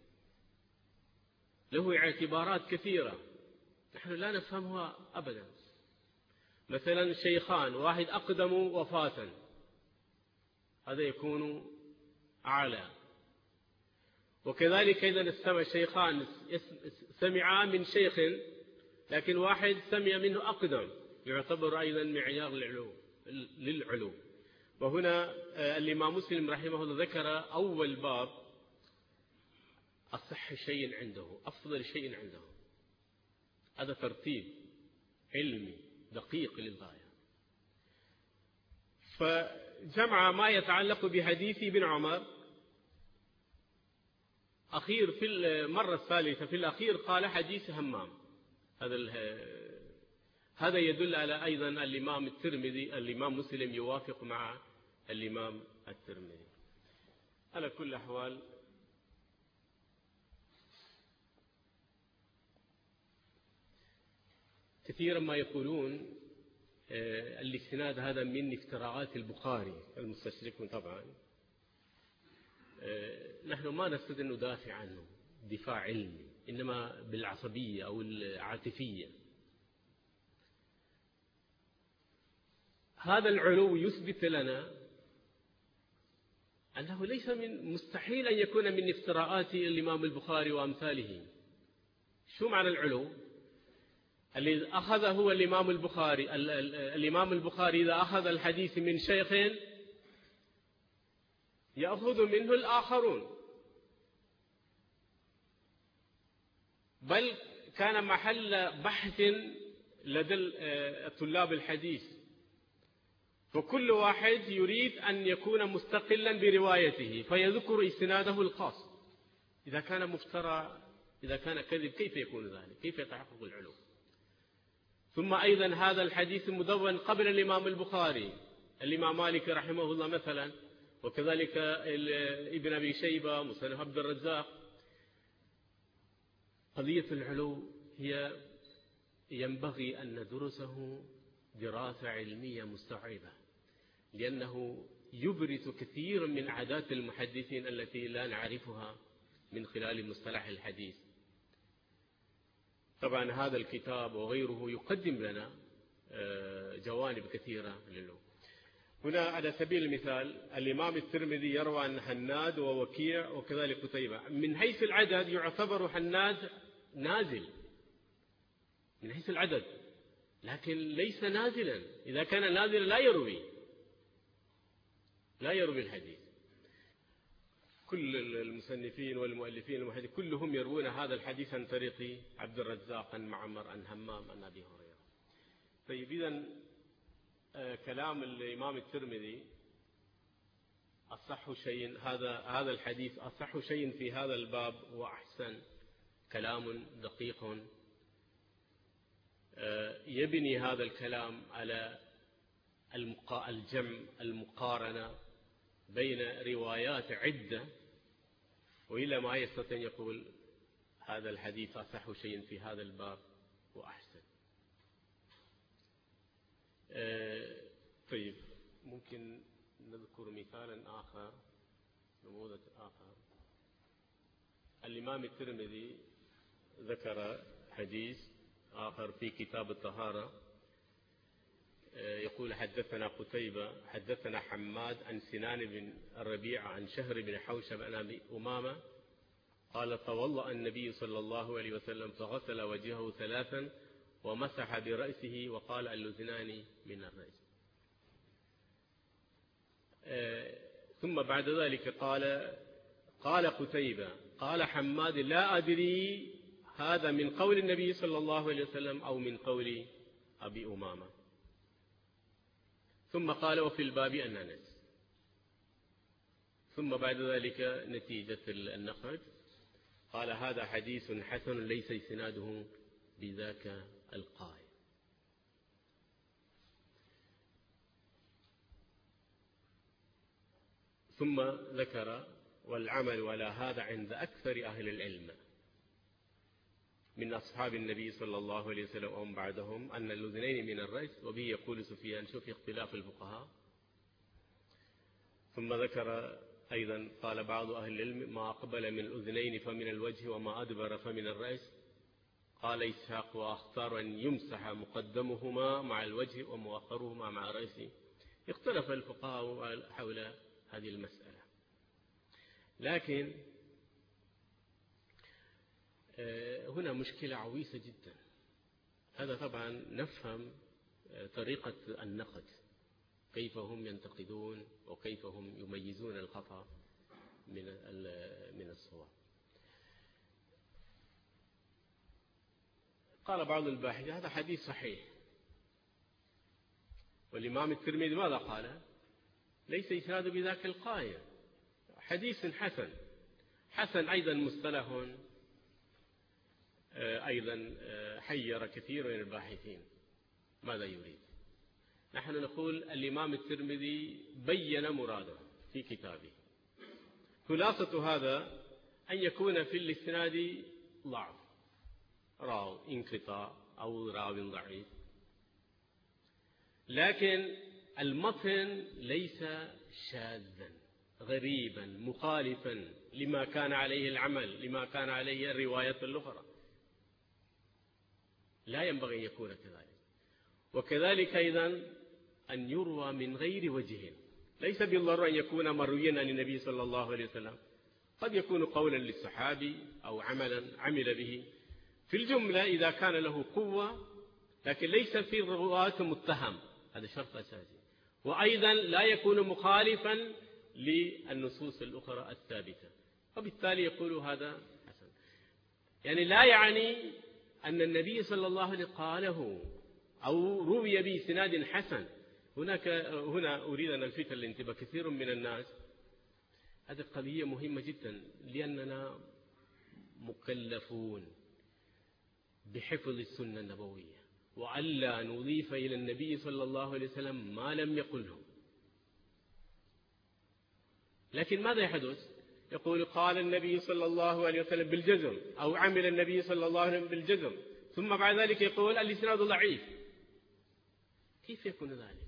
له اعتبارات كثيرة نحن لا نفهمها أبدا. مثلا شيخان، واحد أقدم وفاة، هذا يكون أعلى. وكذلك إذا استمع شيخان سمعا من شيخ لكن واحد سمع منه أقدم، يعتبر أيضا معيار للعلو. وهنا الإمام مسلم رحمه الله ذكر أول باب أصح شيء عنده، أفضل شيء عنده، هذا ترتيب علمي دقيق للغاية. فجمع ما يتعلق بحديث ابن عمر أخير في المرة الثالثة في الأخير قال حديث همام. هذا يدل على أيضا الإمام الترمذي، الإمام مسلم يوافق مع الإمام الترمذي. على كل الأحوال كثيرا ما يقولون الاسناد هذا من افتراءات البخاري، المستشرقون طبعا. نحن ما نستطيع أن ندافع عنه دفاع علمي، إنما بالعصبية أو العاطفية. هذا العلو يثبت لنا أنه ليس من مستحيل أن يكون من افتراءات الإمام البخاري وأمثاله. شو معنى العلو؟ الذي أخذه الإمام البخاري، الإمام البخاري إذا أخذ الحديث من شيخ يأخذ منه الآخرون، بل كان محل بحث لدى طلاب الحديث، فكل واحد يريد أن يكون مستقلا بروايته فيذكر إسناده الخاص. إذا كان مفترى، إذا كان كذب، كيف يكون ذلك؟ كيف يتحقق العلو؟ ثم أيضا هذا الحديث مدون قبل الإمام البخاري، الإمام مالك رحمه الله مثلا، وكذلك ابن أبي شيبة، مصنف عبد الرزاق. قضية العلو هي ينبغي أن ندرسه دراسة علمية مستوعبة، لأنه يبرز كثير من عادات المحدثين التي لا نعرفها من خلال مصطلح الحديث. طبعا هذا الكتاب وغيره يقدم لنا جوانب كثيرة للعلو. هنا على سبيل المثال الإمام الترمذي يروى عن حناد ووكيع وكذلك قتيبة. من حيث العدد يعتبر حناد نازل من حيث العدد، لكن ليس نازلا. إذا كان نازلا لا يروي الحديث. كل المصنفين والمؤلفين المحدثين كلهم يروون هذا الحديث عن طريق عبد الرزاق عن معمر عن همام عن أبي هريرة. طيب إذن كلام الإمام الترمذي أصح شيء، هذا الحديث أصح شيء في هذا الباب وأحسن، كلام دقيق يبني هذا الكلام على الجمع، المقارنة بين روايات عدة، وإلا ما يستطيع يقول هذا الحديث أصح شيء في هذا الباب وأحسن. طيب ممكن نذكر مثالا آخر، نموذج آخر. الإمام الترمذي ذكر حديث آخر في كتاب الطهارة، يقول حدثنا قتيبة حدثنا حماد عن سنان بن الربيع عن شهر بن حوشب عن أبي أمامة قال توضأ النبي صلى الله عليه وسلم فغسل وجهه ثلاثا ومسح برأسه وقال اللذنان من الرأس. ثم بعد ذلك قال قتيبة قال حماد لا أدري هذا من قول النبي صلى الله عليه وسلم أو من قول أبي أمامة. ثم قال وفي الباب عن أنس. ثم بعد ذلك نتيجة النقد قال هذا حديث حسن ليس إسناده بذاك القائل. ثم ذكر والعمل على هذا عند أكثر أهل العلم من أصحاب النبي صلى الله عليه وسلم ومن بعدهم أن الأذنين من الرأس، وبه يقول سفيان شوف اختلاف الفقهاء. ثم ذكر أيضا قال بعض أهل العلم ما أقبل من الأذنين فمن الوجه وما أدبر فمن الرأس. قال إسحاق وأختار أن يمسح مقدمهما مع الوجه ومؤخرهما مع رأسه. اختلف الفقهاء حول هذه المسألة، لكن هنا مشكلة عويصة جدا. هذا طبعا نفهم طريقة النقد، كيف هم ينتقدون وكيف هم يميزون الخطأ من الصواب. قال بعض الباحثين هذا حديث صحيح. والإمام الترمذي ماذا قال؟ ليس إسناده بذاك القائل، حديث حسن. حسن أيضا مصطلح أيضا حير كثير من الباحثين ماذا يريد. نحن نقول الإمام الترمذي بين مراده في كتابه. خلاصة هذا أن يكون في الإسناد ضعف، راو انقطاع أو راو ضعيف، لكن المتن ليس شاذا غريبا مخالفا لما كان عليه العمل، لما كان عليه الروايات الأخرى، لا ينبغي أن يكون كذلك. وكذلك أيضا أن يروى من غير وجه، ليس بالضرورة أن يكون مرويا عن النبي صلى الله عليه وسلم، قد يكون قولا للصحابي أو عملا عمل به في الجملة إذا كان له قوة، لكن ليس في الرواة متهم، هذا شرط أساسي. وأيضا لا يكون مخالفا للنصوص الأخرى الثابتة، وبالتالي يقول هذا حسن. يعني لا يعني أن النبي صلى الله عليه وسلم قاله أو روي بإسناد حسن. هنا أريد أن ألفت الانتباه كثير من الناس، هذه القضية مهمة جدا، لأننا مكلفون بحفظ السنة النبوية وألا نضيف إلى النبي صلى الله عليه وسلم ما لم يقله. لكن ماذا يحدث؟ يقول قال النبي صلى الله عليه وسلم بالجزم، أو عمل النبي صلى الله عليه وسلم بالجزم، ثم بعد ذلك يقول الإسناد ضعيف. كيف يكون ذلك؟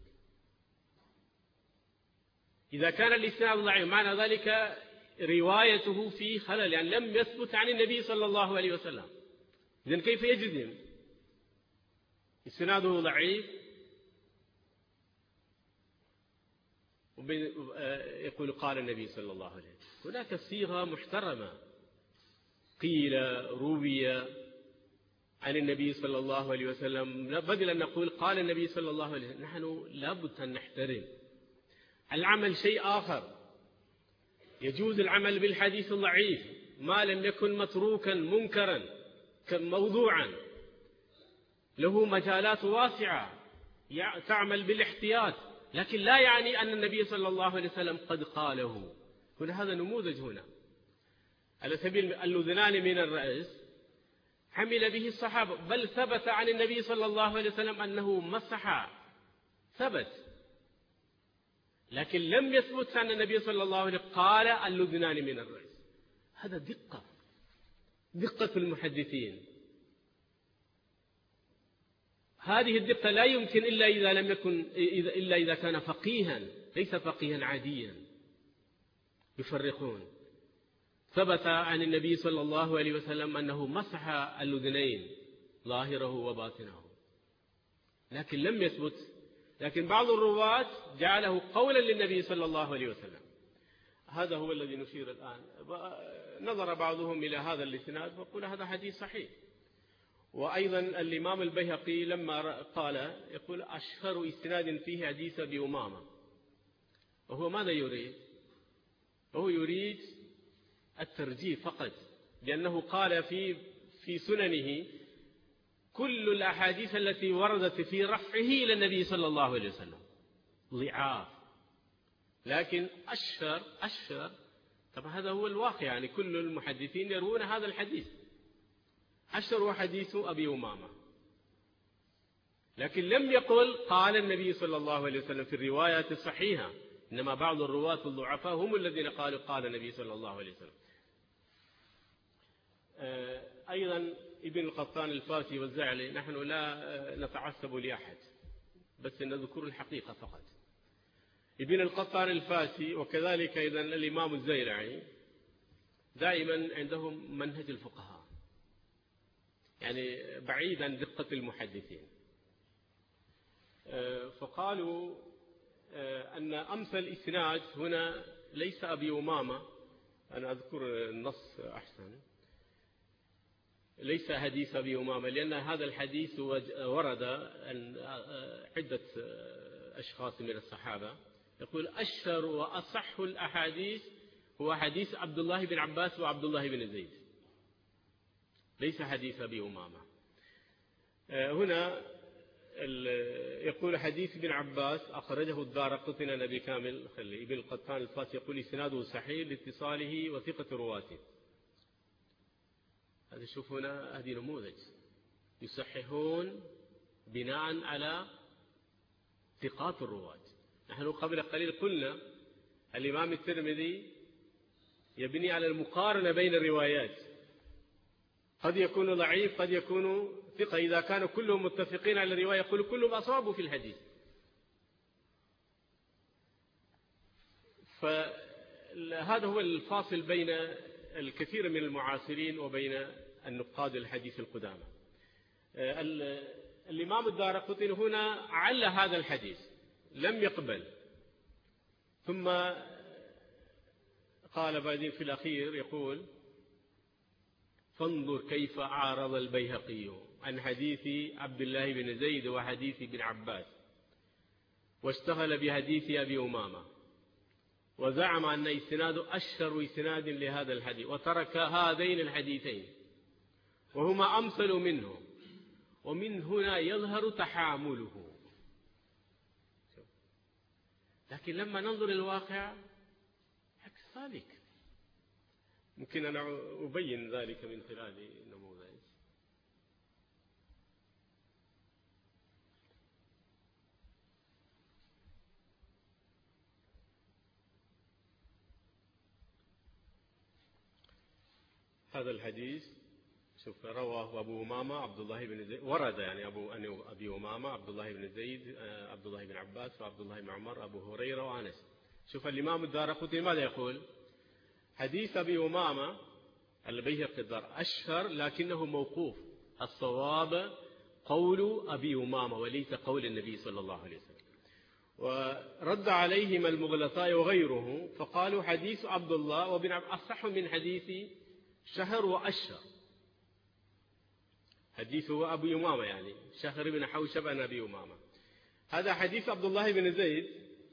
إذا كان الإسناد ضعيف معنى ذلك روايته في خلل، يعني لم يثبت عن النبي صلى الله عليه وسلم. إذن كيف يجزم؟ إسناده ضعيف يقول قال النبي صلى الله عليه وسلم. هناك صيغة محترمة، قيل روي عن النبي صلى الله عليه وسلم، بدل أن نقول قال النبي صلى الله عليه وسلم. نحن لابد أن نحترم العمل. شيء آخر، يجوز العمل بالحديث الضعيف ما لم يكن متروكا منكرا موضوعا، له مجالات واسعة تعمل بالاحتياط، لكن لا يعني أن النبي صلى الله عليه وسلم قد قاله. هنا هذا نموذج. هنا على سبيل الأذنان من الرأس حمل به الصحابة، بل ثبت عن النبي صلى الله عليه وسلم أنه مسح، ثبت، لكن لم يثبت أن النبي صلى الله عليه وسلم قال الأذنان من الرأس. هذا دقة المحدثين. هذه الدقة لا يمكن إلا إذا كان فقيها، ليس فقيها عاديا. يفرقون. ثبت عن النبي صلى الله عليه وسلم أنه مسح الأذنين ظاهره وباطنه، لكن لم يثبت. لكن بعض الرواة جعله قولا للنبي صلى الله عليه وسلم. هذا هو الذي نشير الآن. نظر بعضهم إلى هذا الإسناد وقال هذا حديث صحيح. وأيضا الإمام البيهقي لما قال يقول أشهر إسناد فيه حديث أبي أمامة، وهو ماذا يريد؟ وهو يريد الترجيح فقط، لأنه قال في سننه كل الأحاديث التي وردت في رفعه إلى النبي صلى الله عليه وسلم ضعاف، لكن أشهر طبعا هذا هو الواقع، يعني كل المحدثين يروون هذا الحديث. أشهر هو حديث أبي أمامة، لكن لم يقل قال النبي صلى الله عليه وسلم في الروايات الصحيحة، إنما بعض الرواة الضعفاء هم الذين قالوا قال النبي صلى الله عليه وسلم. أيضا ابن القطان الفاسي والزعلي، نحن لا نتعصب لأحد، بس نذكر الحقيقة فقط. ابن القطان الفاسي وكذلك أيضا الإمام الزيرعي دائما عندهم منهج الفقهاء، يعني بعيد عن دقة المحدثين. فقالوا أن أمثل الإسناد هنا ليس أبي أمامة، أنا أذكر النص أحسن، ليس حديث أبي أمامة، لأن هذا الحديث ورد عن عدة أشخاص من الصحابة. يقول أشهر وأصح الأحاديث هو حديث عبد الله بن عباس وعبد الله بن زيد، ليس حديث أبي أمامة. هنا يقول حديث ابن عباس أخرجه الدارقطني عن أبي كامل ابن القطان الفاسي، يقول إسناده صحيح لاتصاله وثقة رواته. هذا شوف هنا، هذه نموذج يصححون بناء على ثقات الرواة. نحن قبل قليل قلنا الإمام الترمذي يبني على المقارنة بين الروايات، قد يكون ضعيف قد يكون ثقة، إذا كانوا كلهم متفقين على الرواية يقول كلهم أصابوا في الحديث. فهذا هو الفاصل بين الكثير من المعاصرين وبين النقاد الحديث القدامى. الإمام الدارقطني هنا عل هذا الحديث، لم يقبل، ثم قال بعدين في الأخير يقول فانظر كيف عارض البيهقي عن حديث عبد الله بن زيد وحديث ابن عباس، واشتغل بحديث أبي أمامة، وزعم أن إسناد أشهر إسناد لهذا الحديث، وترك هذين الحديثين وهما أمثل منه، ومن هنا يظهر تحامله. لكن لما ننظر الواقع عكس ذلك. ممكن أن أبين ذلك من خلال نموذج. هذا الحديث شوف رواه أبو أمامة عبد الله بن زيد، ورد يعني أبي أمامة عبد الله بن زيد عبد الله بن عباس وعبد الله بن عمر أبو هريرة وأنس. شوف الإمام الدارقطني ماذا يقول؟ حديث أبي أمامة البيهقي الدار أشهر لكنه موقوف، الصواب قول أبي أمامة وليس قول النبي صلى الله عليه وسلم. ورد عليهم المغلطاء وغيره فقالوا حديث عبد الله وابن عباس أصح من حديث شهر وأشهر. حديثه أبي أمامة يعني شهر بن حوشب عن أبي أمامة. هذا حديث عبد الله بن زيد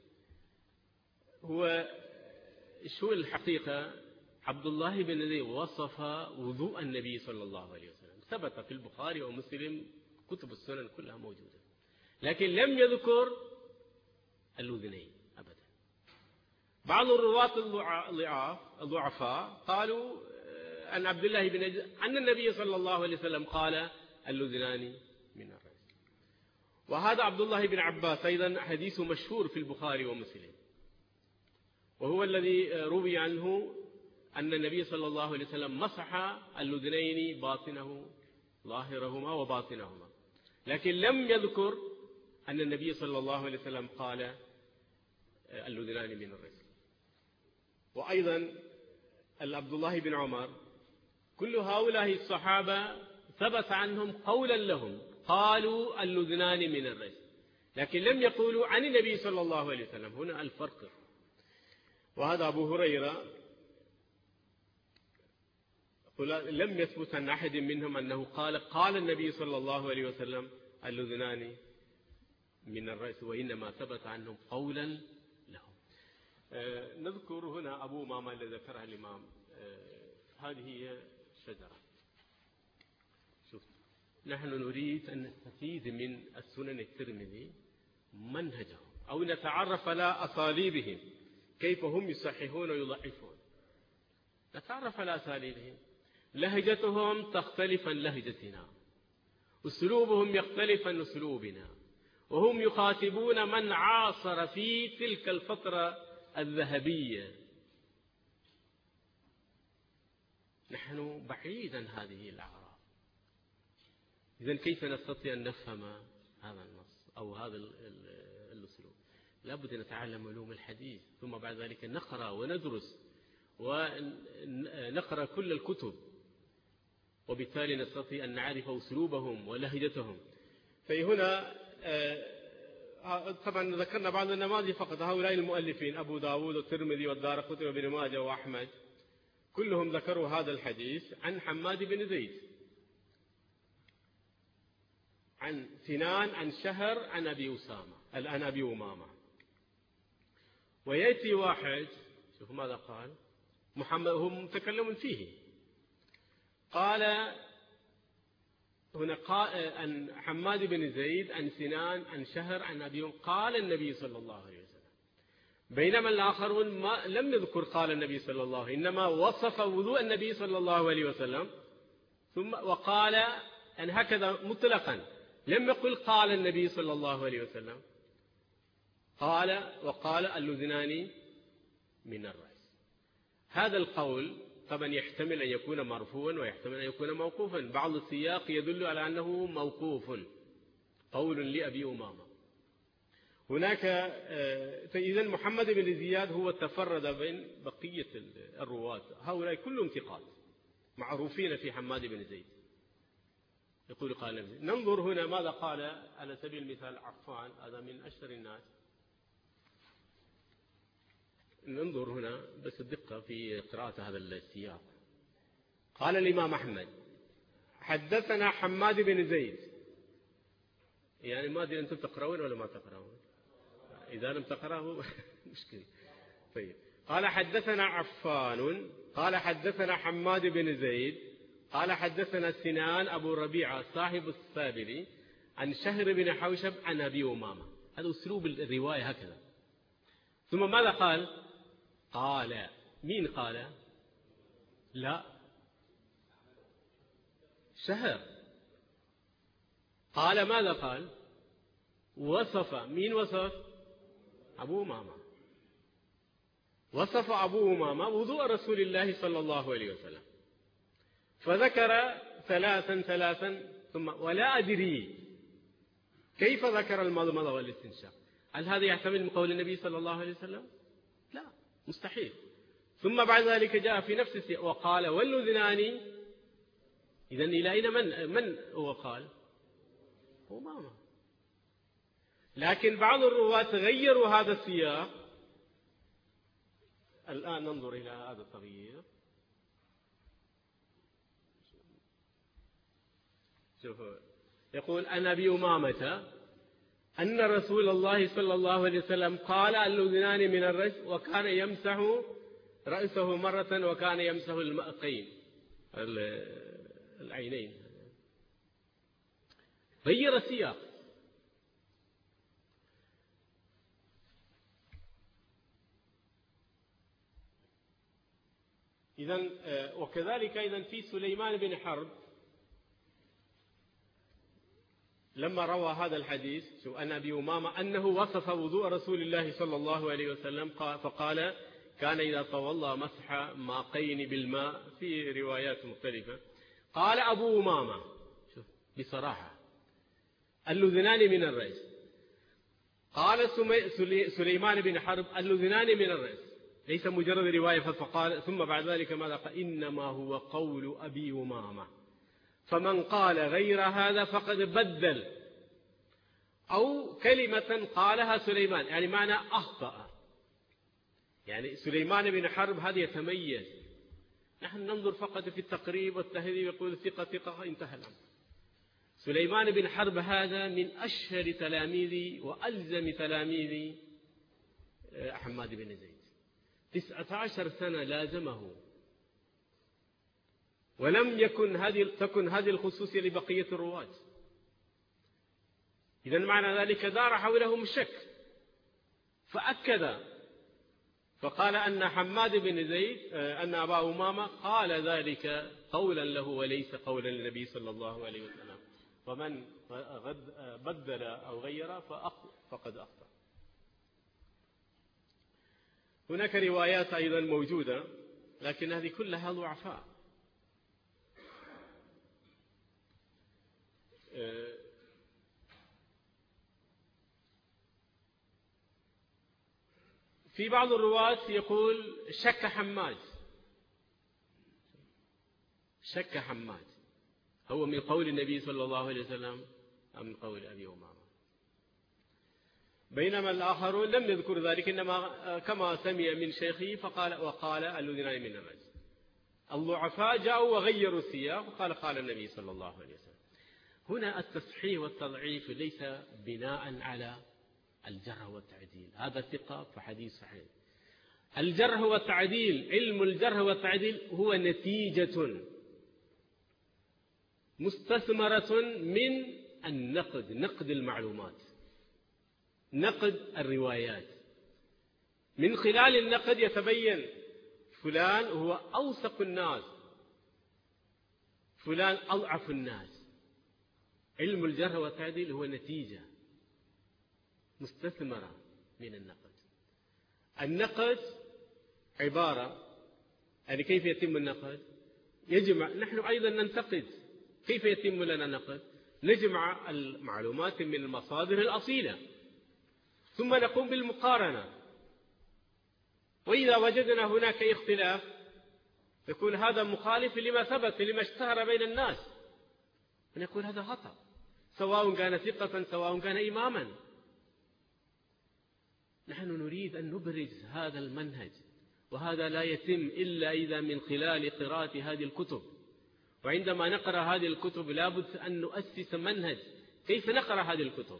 هو شو الحقيقة؟ عبد الله بن زيد وصف وضوء النبي صلى الله عليه وسلم، ثبت في البخاري ومسلم، كتب السنن كلها موجودة، لكن لم يذكر الأذنين أبدا. بعض الرواة الضعفاء قالوا أن عبد الله بن زيد أن النبي صلى الله عليه وسلم قال الأذنان من الرأس. وهذا عبد الله بن عباس أيضا حديثه مشهور في البخاري ومسلم، وهو الذي روي عنه أن النبي صلى الله عليه وسلم مسح الأذنين باطنه ظاهرهما وباطنهما، لكن لم يذكر أن النبي صلى الله عليه وسلم قال الأذنان من الرأس. وأيضا عبد الله بن عمر، كل هؤلاء الصحابة ثبت عنهم قولا لهم قالوا الأذنان من الرأس، لكن لم يقولوا عن النبي صلى الله عليه وسلم. هنا الفرق. وهذا أبو هريرة لم يثبت عن أحد منهم أنه قال النبي صلى الله عليه وسلم الأذنان من الرأس، وإنما ثبت عنهم قولا لهم. نذكر هنا أبو أمامة الذي ذكرها الإمام. هذه هي شجرة. شوف، نحن نريد أن نستفيد من السنن الترمذي منهجهم. أو نتعرف على أساليبهم، كيف هم يصححون ويضعفون، نتعرف على أساليبهم. لهجتهم تختلف عن لهجتنا، أسلوبهم يختلف عن أسلوبنا، وهم يخاطبون من عاصر في تلك الفترة الذهبية. نحن بعيد عن هذه الأعراف. إذن كيف نستطيع أن نفهم هذا النص أو هذا الأسلوب؟ لابد أن نتعلم علوم الحديث، ثم بعد ذلك نقرأ وندرس ونقرأ كل الكتب، وبالتالي نستطيع أن نعرف أسلوبهم ولهجتهم. فهنا طبعا ذكرنا بعض النماذج فقط. هؤلاء المؤلفين أبو داود والترمذي والدارقطني وابن ماجه وأحمد كلهم ذكروا هذا الحديث عن حماد بن زيد، عن سنان، عن شهر، عن أبي أمامة. ويأتي واحد، شوفوا ماذا قال محمد، هم متكلم فيه، قال هنا عن حماد بن زيد، عن سنان، عن شهر، عن أبي أمامة قال النبي صلى الله عليه وسلم. بينما الآخرون لم يذكر قال النبي صلى الله عليه وسلم، إنما وصف وضوء النبي صلى الله عليه وسلم ثم وقال أن هكذا مطلقا، لم يقل قال النبي صلى الله عليه وسلم، وقال اللذنان من الرأس. هذا القول طبعا يحتمل أن يكون مرفوعا ويحتمل أن يكون موقوفا. بعض السياق يدل على أنه موقوف، قول لأبي أمامة. هناك فإذا محمد بن زياد هو تفرد بين بقية الرواة، هؤلاء كلهم ثقات معروفين في حماد بن زيد. يقول قال النبي. ننظر هنا ماذا قال على سبيل المثال عفان، هذا من أشهر الناس. ننظر هنا بس الدقة في قراءة هذا السياق. قال الإمام أحمد حدثنا حماد بن زيد، يعني ما أدري أنتم تقرؤون ولا ما تقرؤون، إذا لم تقرأه مشكلة. طيب، قال حدثنا عفان قال حدثنا حماد بن زيد قال حدثنا سنان أبو ربيعة صاحب السابري عن شهر بن حوشب عن أبي أمامة. هذا أسلوب الرواية هكذا. ثم ماذا قال مين قال؟ لا، شهر. قال ماذا قال؟ وصف. مين وصف؟ أبو أمامة. وصف أبو أمامة وضوء رسول الله صلى الله عليه وسلم، فذكر ثلاثا ثم ولا أدري كيف ذكر المضمضة والاستنشاق. هل هذا يحتمل من قول النبي صلى الله عليه وسلم؟ لا، مستحيل. ثم بعد ذلك جاء في نفس السياق وقال والأذنان. إذن إلى أين من هو قال؟ أمامة. لكن بعض الرواة غيروا هذا السياق. الآن ننظر إلى هذا التغيير. شوفوا، يقول عن أبي أمامة أن رسول الله صلى الله عليه وسلم قال الأذنان من الرأس، وكان يمسح رأسه مرة وكان يمسح المأقين العينين. غير السياق. إذن وكذلك إذن في سليمان بن حرب لما روى هذا الحديث عن أبي أمامة أنه وصف وضوء رسول الله صلى الله عليه وسلم فقال كان إذا تولى مسح ماقين بالماء، في روايات مختلفة. قال أبو أمامة بصراحة اللذنان من الرأس. قال سليمان بن حرب اللذنان من الرأس، ليس مجرد رواية. فقال ثم بعد ذلك ماذا قال؟ إنما هو قول أبي أمامة، فمن قال غير هذا فقد بدل، أو كلمة قالها سليمان، يعني معنى أخطأ. يعني سليمان بن حرب هذا يتميز. نحن ننظر فقط في التقريب والتهذيب، يقول ثقة ثقة، انتهى الأمر. سليمان بن حرب هذا من أشهر تلاميذ وألزم تلاميذ حماد بن زيد، 19 سنة لازمه، ولم تكن هذه الخصوصية لبقية الرواة. إذن معنى ذلك دار حولهم الشك، فأكد فقال أن حماد بن زيد أن أبا أمامة قال ذلك قولا له وليس قولا للنبي صلى الله عليه وسلم، فمن بدل أو غير فقد أخطأ. هناك روايات أيضا موجودة لكن هذه كلها ضعفاء. في بعض الرواة يقول شك حماد، شك حماد هو من قول النبي صلى الله عليه وسلم أم من قول أبي أمامة، بينما الآخرون لم يذكر ذلك، إنما كما سمع من شيخه وقال الذين من الرجل. الضعفاء جاءوا وغيروا السياق وقال قال النبي صلى الله عليه وسلم. هنا التصحيح والتضعيف ليس بناء على الجرح والتعديل، هذا ثقة فحديث صحيح. الجرح والتعديل، علم الجرح والتعديل هو نتيجة مستثمرة من النقد، نقد المعلومات، نقد الروايات. من خلال النقد يتبين فلان هو أوثق الناس، فلان أضعف الناس. علم الجرح والتعديل هو نتيجة مستثمرة من النقد. النقد عبارة يعني كيف يتم النقد؟ يجمع، نحن أيضا ننتقد. كيف يتم لنا النقد؟ نجمع المعلومات من المصادر الأصيلة ثم نقوم بالمقارنة، وإذا وجدنا هناك اختلاف يكون هذا مخالف لما ثبت لما اشتهر بين الناس، ونقول هذا خطأ، سواء كان ثقة سواء كان إماما. نحن نريد أن نبرز هذا المنهج، وهذا لا يتم إلا إذا من خلال قراءة هذه الكتب. وعندما نقرأ هذه الكتب لابد أن نؤسس منهج كيف نقرأ هذه الكتب.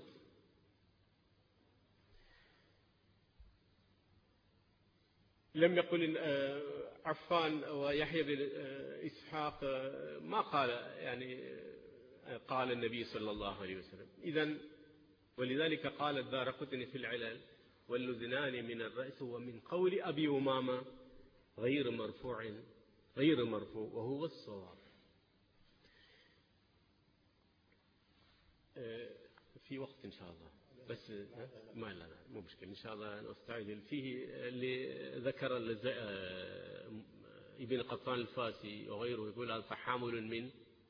لم يقل عفان ويحيى بن إسحاق ما قال يعني قال النبي صلى الله عليه وسلم. إذن ولذلك قال الدارقطني في العلل واللذنان من الرأس ومن قول أبي أمامة غير مرفوع وهو الصواب. في وقت إن شاء الله، بس ما لا مو مشكلة إن شاء الله نستعجل فيه. اللي ذكر ابن قطان الفاسي وغيره يقول هذا تحامل من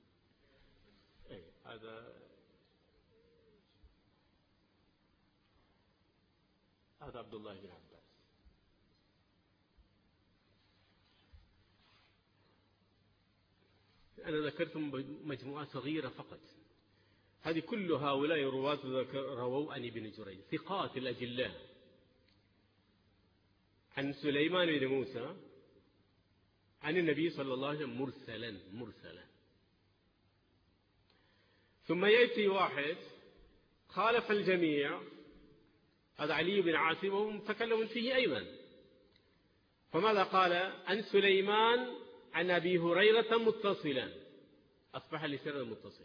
هذا عبد الله بن عباس. أنا ذكرت مجموعة صغيرة فقط. هذه كل هؤلاء الرواة رووا عن ابن جريج ثقات الأجلاء عن سليمان بن موسى عن النبي صلى الله عليه وسلم مرسلا. ثم يأتي واحد خالف الجميع، هذا علي بن عاصم وهو متكلم فيه أيضا. فماذا قال؟ عن سليمان عن أبي هريرة متصلا، أصبح لسند متصل.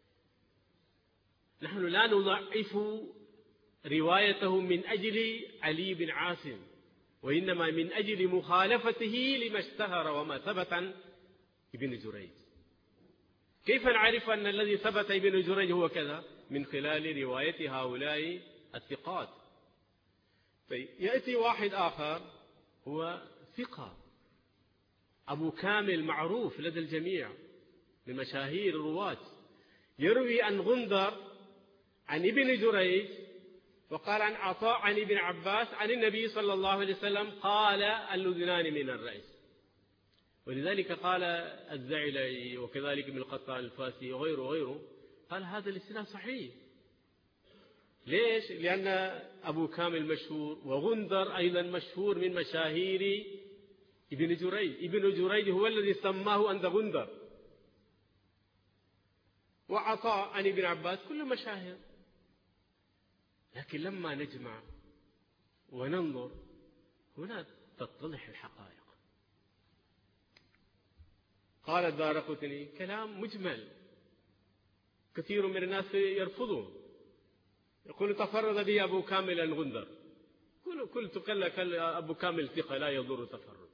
نحن لا نضعف روايته من أجل علي بن عاصم، وإنما من أجل مخالفته لما اشتهر وما ثبت عن ابن جريج. كيف نعرف أن الذي ثبت ابن جريج هو كذا؟ من خلال رواية هؤلاء الثقات. يأتي واحد آخر هو ثقة أبو كامل معروف لدى الجميع من مشاهير الرواة، يروي عن غندر عن ابن جريج وقال عن عطاء عن ابن عباس عن النبي صلى الله عليه وسلم قال اللذنان من الرأس. ولذلك قال الزعلي وكذلك ابن القطان الفاسي وغيره قال هذا الاسناد صحيح. ليش؟ لأن أبو كامل مشهور وغندر أيضا مشهور من مشاهير ابن جريج. ابن جريج هو الذي سماه عند غندر، وعطاء عن ابن عباس كل مشاهير. لكن لما نجمع وننظر هنا تتضح الحقائق. قال الدارقطني كلام مجمل كثير من الناس يرفضه، يقول تفرد به أبو كامل الغندر، كل قلت قال أبو كامل ثقة لا يضر تفرد.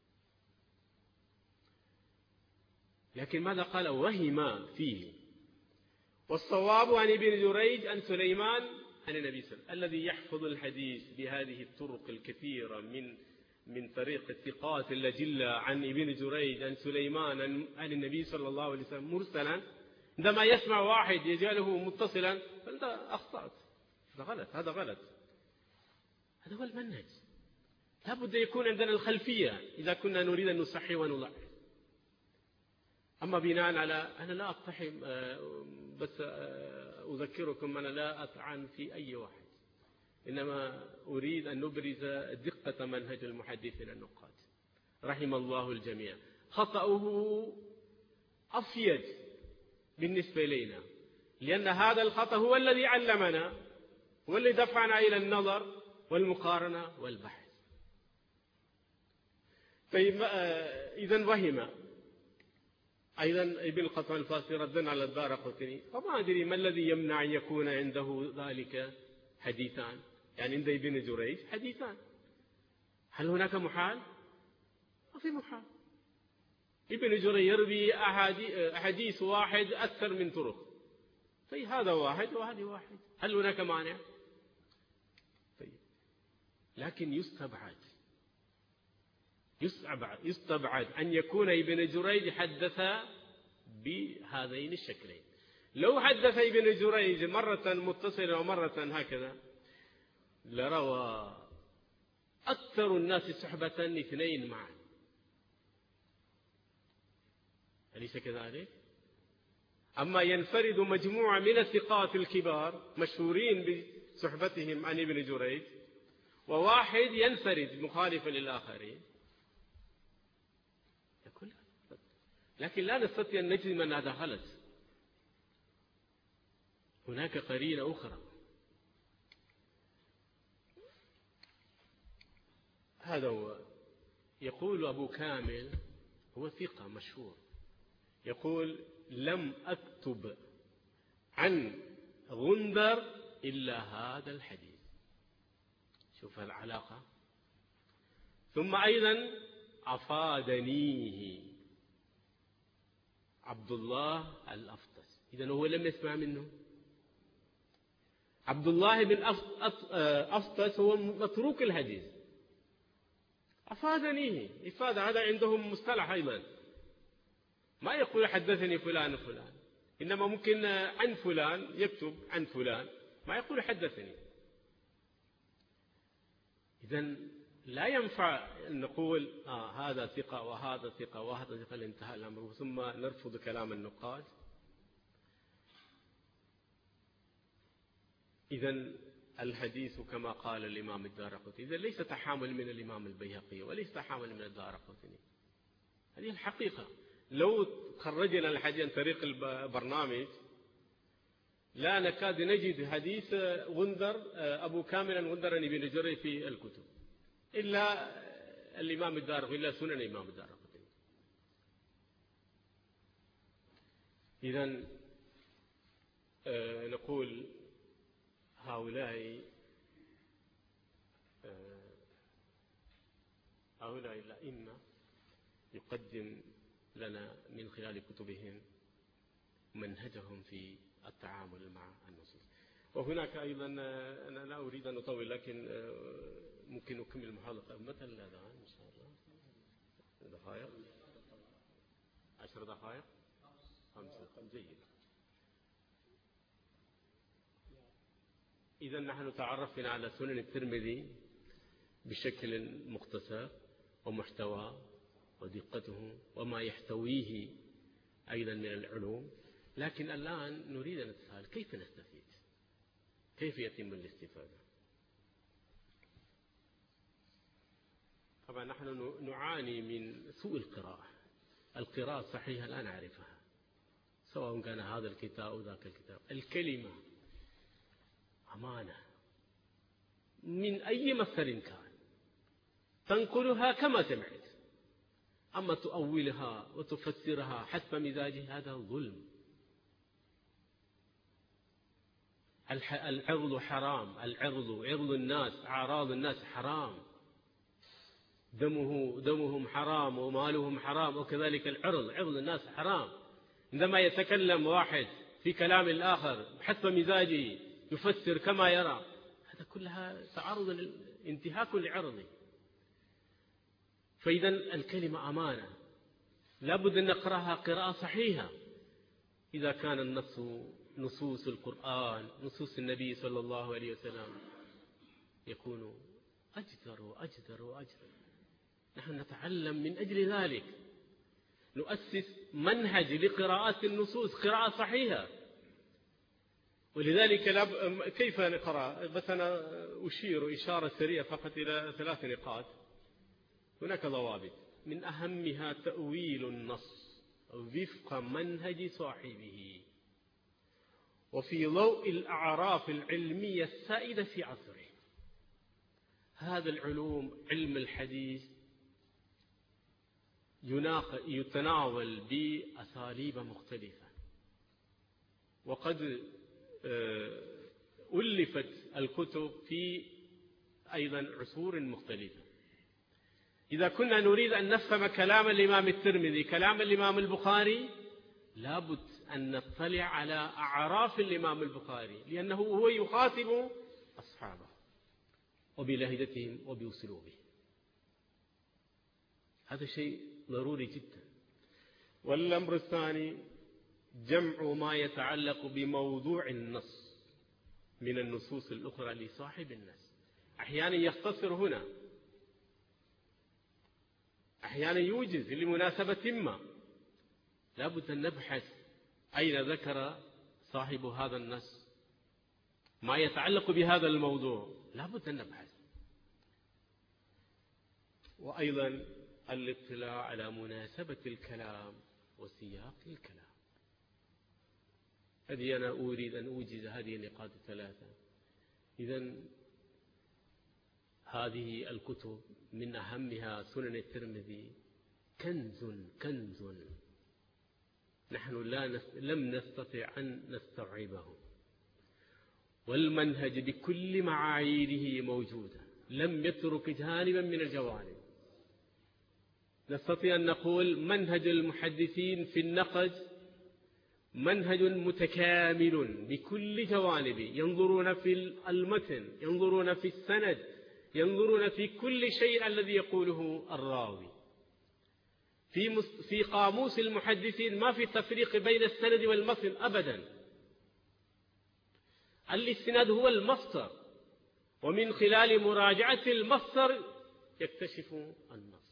لكن ماذا قال؟ وهم فيه. والصواب عن ابن جريج عن سليمان عن النبي صلى الله عليه وسلم. الذي يحفظ الحديث بهذه الطرق الكثيرة من طريق الثقات الأجلة عن ابن جريج عن سليمان عن النبي صلى الله عليه وسلم مرسلا، عندما يسمع واحد يجعله متصلا فأنت أخطأت، هذا غلط، هذا غلط. هذا هو المنهج. لا بد يكون عندنا الخلفية إذا كنا نريد أن نصحي ونضعف. أما بناء على أنا لا أقتحم، بس أذكركم أنا لا أطعن في أي واحد، إنما أريد أن نبرز دقة منهج المحدثين النقاد رحم الله الجميع. خطأه أفيد بالنسبة إلينا، لأن هذا الخطأ هو الذي علمنا، هو الذي دفعنا إلى النظر والمقارنة والبحث. طيب إذن وهم أيضا ابن القطان الفاسي ردا على الدارقطني، فما أدري ما الذي يمنع أن يكون عنده ذلك حديثان، يعني عند ابن جريج حديثان. هل هناك محال؟ ما في محال. ابن جريج يروي أحاديث واحد أكثر من طرق، طيب هذا واحد وهذا واحد، هل هناك مانع؟ طيب لكن يستبعد أن يكون ابن جريج حدث بهذين الشكلين. لو حدث ابن جريج مرة متصلة ومرة هكذا لروى أكثر الناس صحبة اثنين معا، أليس كذلك؟ أما ينفرد مجموعة من الثقات الكبار مشهورين بصحبتهم عن ابن جريج، وواحد ينفرد مخالفا للآخرين، لكن لا نستطيع أن نجزم أن هذا غلط. هناك قرينة أخرى. هذا هو. يقول أبو كامل، هو ثقة مشهور، يقول لم أكتب عن غندر إلا هذا الحديث. شوف العلاقة. ثم أيضا أفادنيه عبد الله الأفطس، إذن هو لم يسمع منه. عبد الله بن أفطس هو متروك الحديث. أفادنيه إفادة، هذا عندهم مصطلح أيضا، ما يقول حدثني فلان فلان، إنما ممكن عن فلان يكتب عن فلان، ما يقول حدثني. إذن لا ينفع أن نقول هذا ثقة وهذا ثقة وهذا ثقة لانتهاء الأمر ثم نرفض كلام النقاد. إذن الحديث كما قال الإمام الدارقطني، إذن ليس تحامل من الإمام البيهقي وليس تحامل من الدارقطني، هذه الحقيقة. لو خرجنا الحديث عن طريق البرنامج لا نكاد نجد حديث غندر أبو كامل غندر عن ابن جريج في الكتب إلا الإمام الدارقطني، إلا سنن الإمام الدارقطني. إذن نقول هؤلاء الأئمة يقدم لنا من خلال كتبهم منهجهم في التعامل مع النصوص. وهناك أيضا أنا لا أريد أن أطول، لكن ممكن أكمل المحاضرة متى الأذان إن شاء الله؟ دقائق 10 دقائق 5 جيد. إذا نحن تعرفنا على سنن الترمذي بشكل مختصر ومحتوى ودقته وما يحتويه أيضا من العلوم، لكن الآن نريد أن نتساءل كيف نستفيد، كيف يتم الاستفادة. طبعا نحن نعاني من سوء القراءة الصحيحة لا نعرفها، سواء كان هذا الكتاب أو ذاك الكتاب. الكلمة أمانة من أي مصدر كان، تنقلها كما سمعت، أما تؤولها وتفسرها حسب مزاجه هذا ظلم. العرض حرام، عرض الناس، أعراض الناس حرام، دمهم حرام ومالهم حرام، وكذلك عرض الناس حرام. عندما يتكلم واحد في كلام الآخر حسب مزاجه يفسر كما يرى، هذا كلها تعرض انتهاك لعرضه. فإذا الكلمة أمانة، لابد أن نقرأها قراءة صحيحة. إذا كان النص نصوص القرآن، نصوص النبي صلى الله عليه وسلم، يكون أجدر وأجدر وأجدر. نحن نتعلم من أجل ذلك، نؤسس منهج لقراءة النصوص قراءة صحيحة. ولذلك كيف نقرأ؟ بس أنا أشير إشارة سريعة فقط إلى 3 نقاط. هناك ضوابط، من أهمها تأويل النص وفق منهج صاحبه وفي ضوء الأعراف العلمية السائدة في عصره. هذا العلوم، علم الحديث، يتناول بأساليب مختلفة، وقد ألفت الكتب في أيضا عصور مختلفة. إذا كنا نريد أن نفهم كلام الإمام الترمذي، كلام الإمام البخاري، لابد أن نطلع على أعراف الإمام البخاري، لأنه هو يخاطب أصحابه وبلهجتهم وبأسلوبه. هذا شيء ضروري جدا. والأمر الثاني جمع ما يتعلق بموضوع النص من النصوص الأخرى لصاحب النص. أحيانا يختصر هنا، أحيانا يوجز لمناسبة ما، لابد أن نبحث أين ذكر صاحب هذا النص ما يتعلق بهذا الموضوع، لابد أن نبحث. وأيضا الاطلاع على مناسبة الكلام وسياق الكلام. هذه أنا أريد أن أوجز هذه النقاط 3. إذن هذه الكتب من أهمها سنن الترمذي كنز نحن لم نستطع أن نستوعبه، والمنهج بكل معاييره موجودة، لم يترك جانبا من الجوانب. نستطيع أن نقول منهج المحدثين في النقد منهج متكامل بكل جوانبه، ينظرون في المتن، ينظرون في السند، ينظرون في كل شيء الذي يقوله الراوي. في قاموس المحدثين ما في تفريق بين السند والمتن أبدا. الاستناد هو المصدر، ومن خلال مراجعة المصدر يكتشف النص.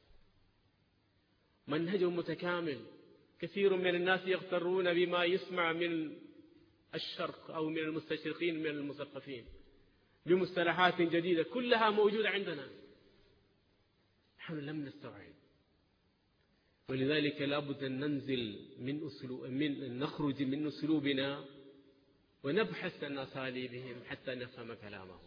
منهج متكامل. كثير من الناس يغترون بما يسمع من الشرق أو من المستشرقين من المثقفين بمصطلحات جديدة، كلها موجودة عندنا، نحن لم نستوعب. ولذلك لابد أن نخرج من أسلوبنا ونبحث عن أساليبهم حتى نفهم كلامهم.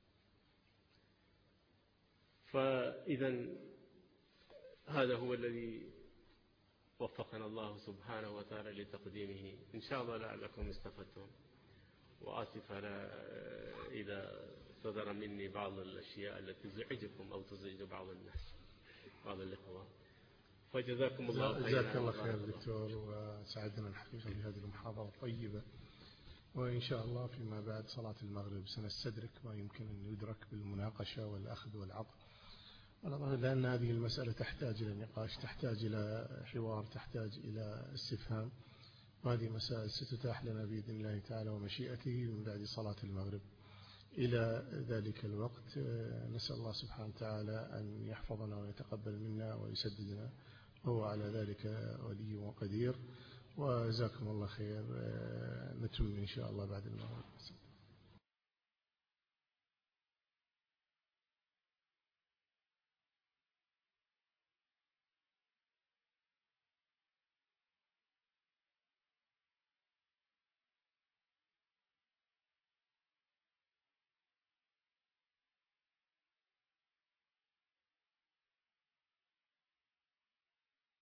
فإذا هذا هو الذي وفقنا الله سبحانه وتعالى لتقديمه. إن شاء الله لعلكم استفدتم. وآسف إذا صدر مني بعض الأشياء التي تزعجكم أو تزعج بعض الناس، بعض الإخوة. فجزاكم الله خيرا. جزاك الله خير دكتور، وسعدنا الحقيقة بهذه المحاضرة الطيبة. وإن شاء الله فيما بعد صلاة المغرب سنستدرك ما يمكن أن يدرك بالمناقشة والأخذ والعطاء، لأن هذه المسألة تحتاج إلى نقاش، تحتاج إلى حوار، تحتاج إلى استفهام، وهذه مسائل ستتاح لنا بإذن الله تعالى ومشيئته من بعد صلاة المغرب. إلى ذلك الوقت نسأل الله سبحانه وتعالى أن يحفظنا ويتقبل منا ويسددنا، وهو على ذلك ولي وقدير. وجزاكم الله خير. نتم إن شاء الله بعد المغرب.